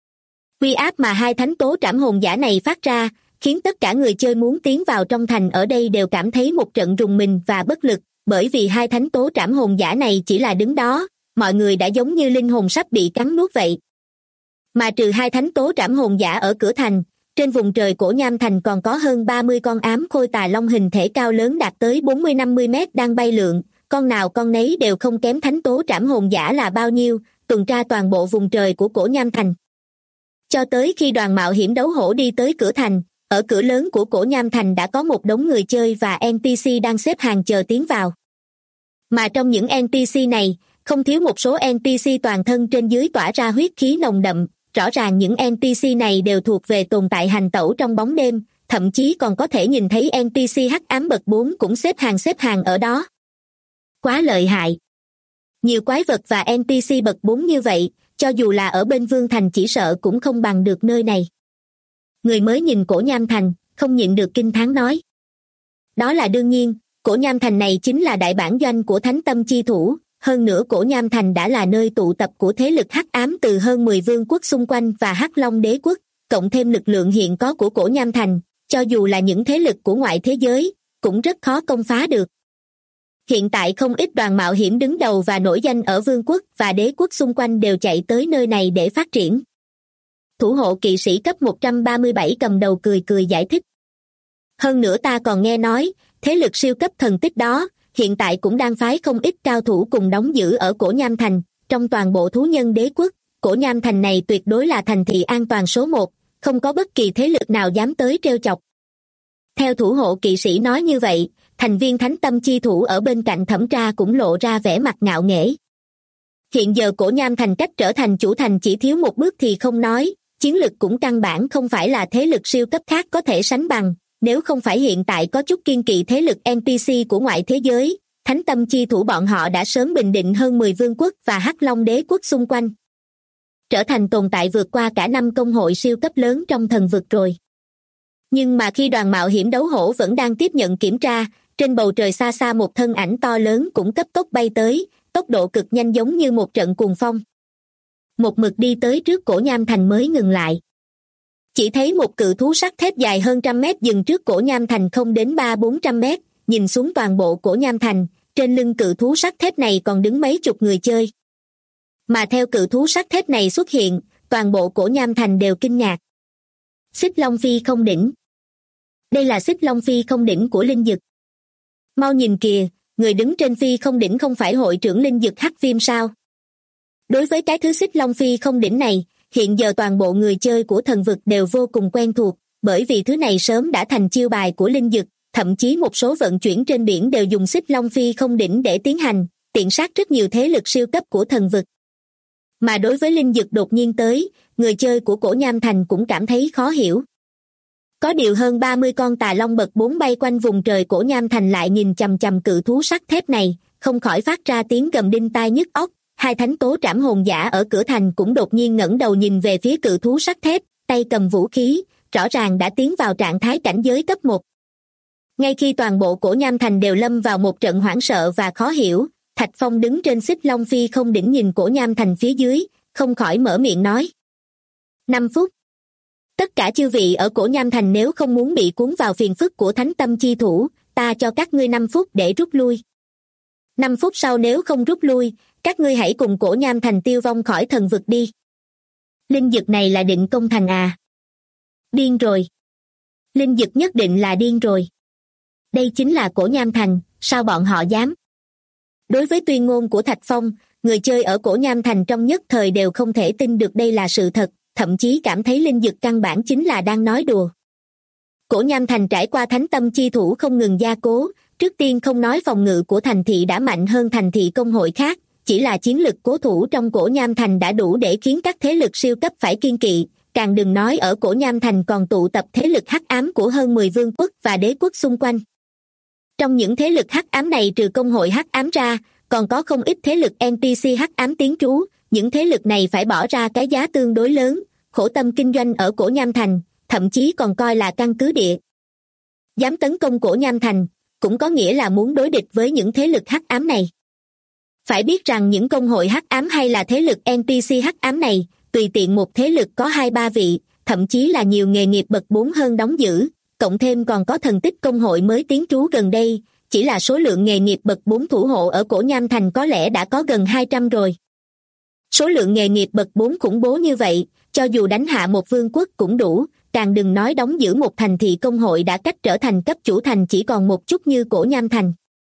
Uy áp mà hai thánh tố trảm hồn giả này phát ra, khiến tất cả người chơi muốn tiến vào trong thành ở đây đều cảm thấy một trận rùng mình và bất lực, bởi vì hai thánh tố trảm hồn giả này chỉ là đứng đó, mọi người đã giống như linh hồn sắp bị cắn nuốt vậy. Mà trừ hai thánh tố trảm hồn giả ở cửa thành, trên vùng trời Cổ Nham Thành còn có hơn 30 con ám khôi tà long hình thể cao lớn đạt tới 40-50 mét đang bay lượn, con nào con nấy đều không kém thánh tố trảm hồn giả là bao nhiêu, tuần tra toàn bộ vùng trời của Cổ Nham Thành. Cho tới khi đoàn mạo hiểm đấu hổ đi tới cửa thành, ở cửa lớn của Cổ Nham Thành đã có một đống người chơi và NPC đang xếp hàng chờ tiến vào. Mà trong những NPC này, không thiếu một số NPC toàn thân trên dưới tỏa ra huyết khí nồng đậm, rõ ràng những NPC này đều thuộc về tồn tại hành tẩu trong bóng đêm, thậm chí còn có thể nhìn thấy NPC hắc ám bậc 4 cũng xếp hàng ở đó. Quá lợi hại! Nhiều quái vật và NPC bậc 4 như vậy, cho dù là ở bên Vương Thành chỉ sợ cũng không bằng được nơi này. Người mới nhìn Cổ Nham Thành, không nhịn được kinh thán nói. Đó là đương nhiên, Cổ Nham Thành này chính là đại bản doanh của Thánh Tâm Chi Thủ, hơn nữa Cổ Nham Thành đã là nơi tụ tập của thế lực hắc ám từ hơn 10 vương quốc xung quanh và Hắc Long đế quốc, cộng thêm lực lượng hiện có của Cổ Nham Thành, cho dù là những thế lực của ngoại thế giới, cũng rất khó công phá được. Hiện tại không ít đoàn mạo hiểm đứng đầu và nổi danh ở vương quốc và đế quốc xung quanh đều chạy tới nơi này để phát triển. Thủ hộ kỵ sĩ cấp 137 cầm đầu cười giải thích. Hơn nữa ta còn nghe nói, thế lực siêu cấp thần tích đó, hiện tại cũng đang phái không ít cao thủ cùng đóng giữ ở Cổ Nham Thành. Trong toàn bộ thú nhân đế quốc, Cổ Nham Thành này tuyệt đối là thành thị an toàn số 1, không có bất kỳ thế lực nào dám tới trêu chọc. Theo thủ hộ kỵ sĩ nói như vậy, thành viên thánh tâm chi thủ ở bên cạnh thẩm tra cũng lộ ra vẻ mặt ngạo nghễ. Hiện giờ Cổ Nham Thành cách trở thành chủ thành chỉ thiếu một bước thì không nói, chiến lực cũng căn bản không phải là thế lực siêu cấp khác có thể sánh bằng, nếu không phải hiện tại có chút kiên kỵ thế lực NPC của ngoại thế giới, thánh tâm chi thủ bọn họ đã sớm bình định hơn 10 vương quốc và Hắc Long đế quốc xung quanh. Trở thành tồn tại vượt qua cả 5 công hội siêu cấp lớn trong thần vực rồi. Nhưng mà khi đoàn mạo hiểm đấu hổ vẫn đang tiếp nhận kiểm tra, trên bầu trời xa xa một thân ảnh to lớn cũng cấp tốc bay tới, tốc độ cực nhanh giống như một trận cuồng phong. Một mực đi tới trước Cổ Nham Thành mới ngừng lại. Chỉ thấy một cự thú sắt thép dài hơn 100 mét dừng trước Cổ Nham Thành không đến 300-400 mét, nhìn xuống toàn bộ Cổ Nham Thành, trên lưng cự thú sắt thép này còn đứng mấy chục người chơi. Mà theo cự thú sắt thép này xuất hiện, toàn bộ Cổ Nham Thành đều kinh ngạc. Xích Long Phi Không Đỉnh. Đây là Xích Long Phi Không Đỉnh của Linh Dực. Mau nhìn kìa, người đứng trên Phi Không Đỉnh không phải hội trưởng Linh Dực Hắc Viêm sao? Đối với cái thứ Xích Long Phi Không Đỉnh này, hiện giờ toàn bộ người chơi của thần vực đều vô cùng quen thuộc, bởi vì thứ này sớm đã thành chiêu bài của Linh Dực, thậm chí một số vận chuyển trên biển đều dùng Xích Long Phi Không Đỉnh để tiến hành, tiện sát rất nhiều thế lực siêu cấp của thần vực. Mà đối với Linh Dực đột nhiên tới, người chơi của Cổ Nham Thành cũng cảm thấy khó hiểu. Có điều hơn 30 con tà long bậc 4 bay quanh vùng trời Cổ Nham Thành lại nhìn chằm chằm cự thú sắt thép này, không khỏi phát ra tiếng gầm đinh tai nhức óc. Hai thánh tố trảm hồn giả ở cửa thành cũng đột nhiên ngẩng đầu nhìn về phía cự thú sắt thép, tay cầm vũ khí, rõ ràng đã tiến vào trạng thái cảnh giới cấp 1. Ngay khi toàn bộ Cổ Nham Thành đều lâm vào một trận hoảng sợ và khó hiểu, Thạch Phong đứng trên Xích Long Phi Không Đỉnh nhìn Cổ Nham Thành phía dưới, không khỏi mở miệng nói. 5 phút. Tất cả chư vị ở Cổ Nham Thành nếu không muốn bị cuốn vào phiền phức của thánh tâm chi thủ, ta cho các ngươi 5 phút để rút lui. 5 phút sau nếu không rút lui, các ngươi hãy cùng Cổ Nham Thành tiêu vong khỏi thần vực đi. Linh Dực này là định công thành à? Điên rồi. Linh Dực nhất định là điên rồi. Đây chính là Cổ Nham Thành, sao bọn họ dám? Đối với tuyên ngôn của Thạch Phong, người chơi ở Cổ Nham Thành trong nhất thời đều không thể tin được đây là sự thật, thậm chí cảm thấy Linh Dực căn bản chính là đang nói đùa. Cổ Nham Thành trải qua thánh tâm chi thủ không ngừng gia cố, trước tiên không nói phòng ngự của thành thị đã mạnh hơn thành thị công hội khác, chỉ là chiến lực cố thủ trong Cổ Nham Thành đã đủ để khiến các thế lực siêu cấp phải kiêng kỵ, càng đừng nói ở Cổ Nham Thành còn tụ tập thế lực hắc ám của hơn 10 vương quốc và đế quốc xung quanh. Trong những thế lực hắc ám này trừ công hội hắc ám ra, còn có không ít thế lực NPC hắc ám tiến trú, những thế lực này phải bỏ ra cái giá tương đối lớn, khổ tâm kinh doanh ở Cổ Nham Thành, thậm chí còn coi là căn cứ địa. Dám tấn công Cổ Nham Thành, cũng có nghĩa là muốn đối địch với những thế lực hắc ám này. Phải biết rằng những công hội hắc ám hay là thế lực NPC hắc ám này, tùy tiện một thế lực có 2-3 vị, thậm chí là nhiều nghề nghiệp bậc 4 hơn đóng giữ, cộng thêm còn có thần tích công hội mới tiến trú gần đây, chỉ là số lượng nghề nghiệp bậc 4 thủ hộ ở Cổ Nham Thành có lẽ đã có gần 200 rồi. Số lượng nghề nghiệp bậc 4 khủng bố như vậy, cho dù đánh hạ một vương quốc cũng đủ, càng đừng nói đóng giữ một thành thị công hội đã cách trở thành cấp chủ thành chỉ còn một chút như Cổ Nham Thành.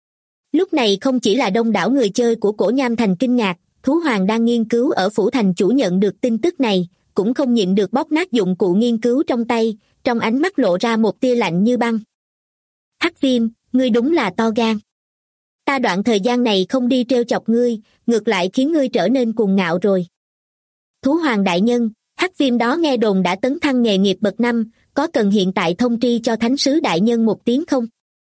Lúc này không chỉ là đông đảo người chơi của Cổ Nham Thành kinh ngạc, Thú Hoàng đang nghiên cứu ở phủ thành chủ nhận được tin tức này, cũng không nhịn được bóp nát dụng cụ nghiên cứu trong tay, trong ánh mắt lộ ra một tia lạnh như băng. Hắc Viêm, ngươi đúng là to gan. Ta đoạn thời gian này không đi trêu chọc ngươi, ngược lại khiến ngươi trở nên cuồng ngạo rồi. Thú Hoàng đại nhân, Hắc Viêm đó nghe đồn đã tấn thăng nghề nghiệp bậc 5, có cần hiện tại thông tri cho Thánh sứ đại nhân một tiếng không?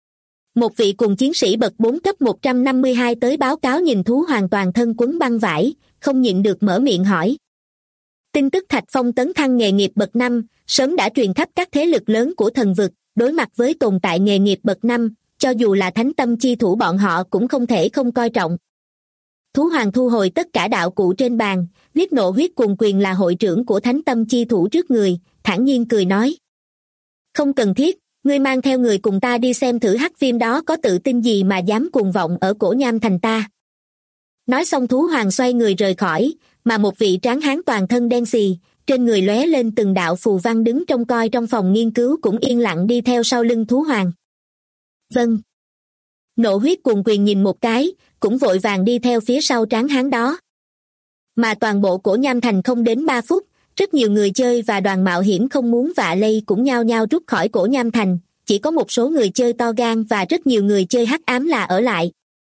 Một vị cùng chiến sĩ bậc 4 cấp 152 tới báo cáo nhìn Thú Hoàng toàn thân quấn băng vải, không nhịn được mở miệng hỏi. Tin tức Thạch Phong tấn thăng nghề nghiệp bậc 5, sớm đã truyền khắp các thế lực lớn của thần vực, đối mặt với tồn tại nghề nghiệp bậc 5, cho dù là thánh tâm chi thủ bọn họ cũng không thể không coi trọng. Thú Hoàng thu hồi tất cả đạo cụ trên bàn, liếc nộ huyết cuồng quyền là hội trưởng của thánh tâm chi thủ trước người, thản nhiên cười nói. Không cần thiết, ngươi mang theo người cùng ta đi xem thử Hắc Viêm đó có tự tin gì mà dám cuồng vọng ở Cổ Nham Thành ta. Nói xong Thú Hoàng xoay người rời khỏi, mà một vị tráng hán toàn thân đen xì, trên người lóe lên từng đạo phù văn đứng trông coi trong phòng nghiên cứu cũng yên lặng đi theo sau lưng Thú Hoàng. Vâng. Nộ huyết cuồng quyền nhìn một cái, cũng vội vàng đi theo phía sau tráng hán đó. Mà toàn bộ Cổ Nham Thành không đến 3 phút, rất nhiều người chơi và đoàn mạo hiểm không muốn vạ lây cũng nhao nhao rút khỏi Cổ Nham Thành, chỉ có một số người chơi to gan và rất nhiều người chơi hắc ám là ở lại.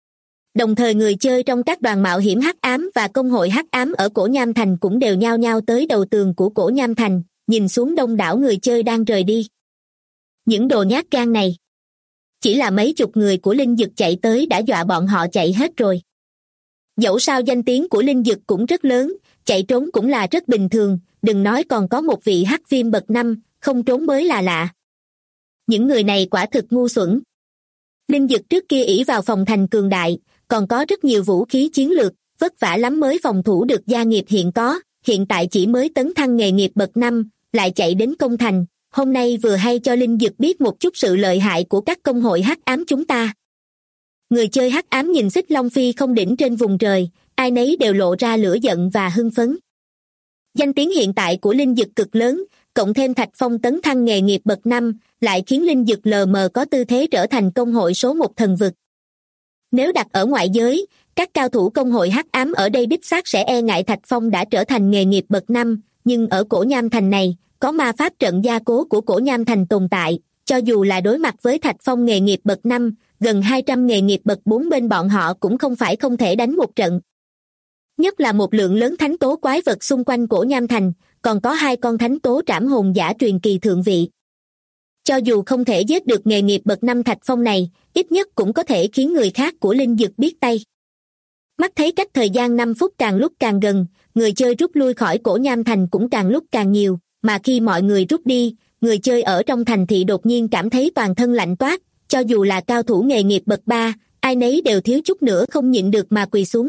Đồng thời người chơi trong các đoàn mạo hiểm hắc ám và công hội hắc ám ở Cổ Nham Thành cũng đều nhao nhao tới đầu tường của Cổ Nham Thành, nhìn xuống đông đảo người chơi đang rời đi. Những đồ nhát gan này. Chỉ là mấy chục người của Linh Dực chạy tới đã dọa bọn họ chạy hết rồi. Dẫu sao danh tiếng của Linh Dực cũng rất lớn, chạy trốn cũng là rất bình thường, đừng nói còn có một vị hắc viêm bậc 5, không trốn mới là lạ. Những người này quả thực ngu xuẩn. Linh Dực trước kia ỷ vào phòng thành cường đại, còn có rất nhiều vũ khí chiến lược, vất vả lắm mới phòng thủ được gia nghiệp hiện có, hiện tại chỉ mới tấn thăng nghề nghiệp bậc 5, lại chạy đến công thành, hôm nay vừa hay cho Linh Dực biết một chút sự lợi hại của các công hội hắc ám chúng ta. Người chơi hắc ám nhìn Xích Long Phi không đỉnh trên vùng trời, ai nấy đều lộ ra lửa giận và hưng phấn. Danh tiếng hiện tại của Linh Dực cực lớn, cộng thêm Thạch Phong tấn thăng nghề nghiệp bậc 5, lại khiến Linh Dực lờ mờ có tư thế trở thành công hội số 1 thần vực. Nếu đặt ở ngoại giới, các cao thủ công hội hắc ám ở đây đích xác sẽ e ngại Thạch Phong đã trở thành nghề nghiệp bậc 5, nhưng ở Cổ Nham Thành này, có ma pháp trận gia cố của Cổ Nham Thành tồn tại, cho dù là đối mặt với Thạch Phong nghề nghiệp bậc 5, gần 200 nghề nghiệp bậc 4 bên bọn họ cũng không phải không thể đánh một trận. Nhất là một lượng lớn thánh tố quái vật xung quanh Cổ Nham Thành, còn có 2 con thánh tố trảm hồn giả truyền kỳ thượng vị. Cho dù không thể giết được nghề nghiệp bậc 5 Thạch Phong này, ít nhất cũng có thể khiến người khác của Linh Dực biết tay. Mắt thấy cách thời gian 5 phút càng lúc càng gần, người chơi rút lui khỏi Cổ Nham Thành cũng càng lúc càng nhiều, mà khi mọi người rút đi, người chơi ở trong thành thị đột nhiên cảm thấy toàn thân lạnh toát, cho dù là cao thủ nghề nghiệp bậc 3, ai nấy đều thiếu chút nữa không nhịn được mà quỳ xuống.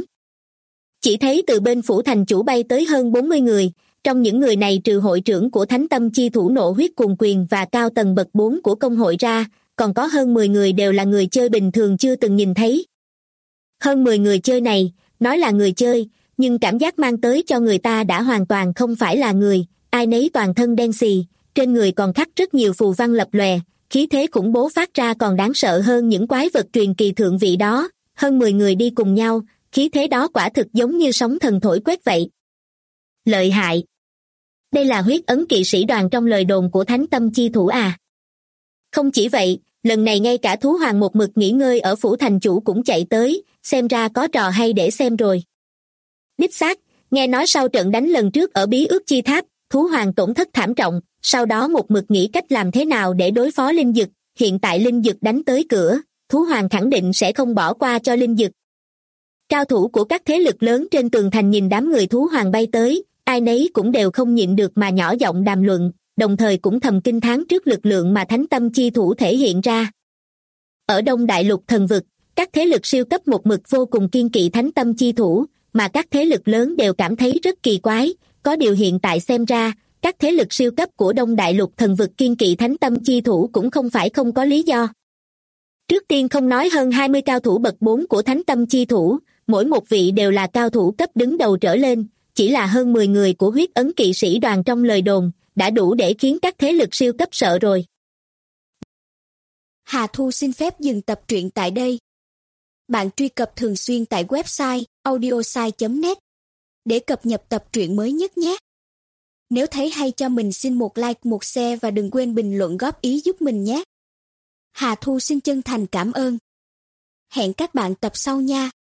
Chỉ thấy từ bên phủ thành chủ bay tới hơn 40 người, trong những người này trừ hội trưởng của Thánh Tâm Chi Thủ Nộ Huyết Cuồng Quyền và cao tầng bậc 4 của công hội ra, còn có hơn 10 người đều là người chơi bình thường chưa từng nhìn thấy. Hơn 10 người chơi này, nói là người chơi, nhưng cảm giác mang tới cho người ta đã hoàn toàn không phải là người, ai nấy toàn thân đen xì, trên người còn khắc rất nhiều phù văn lập lòe, khí thế khủng bố phát ra còn đáng sợ hơn những quái vật truyền kỳ thượng vị đó. Hơn 10 người đi cùng nhau, khí thế đó quả thực giống như sóng thần thổi quét vậy. Lợi hại. Đây là huyết ấn kỵ sĩ đoàn trong lời đồn của Thánh Tâm Chi Thủ à? Không chỉ vậy, lần này ngay cả thú hoàng một mực nghỉ ngơi ở phủ thành chủ cũng chạy tới, xem ra có trò hay để xem rồi. Đích xác, nghe nói sau trận đánh lần trước ở Bí Ước Chi Tháp, thú hoàng tổn thất thảm trọng, sau đó một mực nghĩ cách làm thế nào để đối phó Linh Dực, hiện tại Linh Dực đánh tới cửa, thú hoàng khẳng định sẽ không bỏ qua cho Linh Dực. Cao thủ của các thế lực lớn trên tường thành nhìn đám người thú hoàng bay tới, ai nấy cũng đều không nhịn được mà nhỏ giọng đàm luận, đồng thời cũng thầm kinh thán trước lực lượng mà Thánh Tâm Chi Thủ thể hiện ra. Ở Đông Đại Lục thần vực, các thế lực siêu cấp một mực vô cùng kiên kỵ Thánh Tâm Chi Thủ, mà các thế lực lớn đều cảm thấy rất kỳ quái, có điều hiện tại xem ra, các thế lực siêu cấp của Đông Đại Lục thần vực kiên kỵ Thánh Tâm Chi Thủ cũng không phải không có lý do. Trước tiên không nói hơn 20 cao thủ bậc 4 của Thánh Tâm Chi Thủ, mỗi một vị đều là cao thủ cấp đứng đầu trở lên, chỉ là hơn 10 người của huyết ấn kỵ sĩ đoàn trong lời đồn, đã đủ để khiến các thế lực siêu cấp sợ rồi. Hà Thu xin phép dừng tập truyện tại đây. Bạn truy cập thường xuyên tại website audiosai.net để cập nhật tập truyện mới nhất nhé. Nếu thấy hay cho mình xin một like, một share và đừng quên bình luận góp ý giúp mình nhé. Hà Thu xin chân thành cảm ơn. Hẹn các bạn tập sau nha.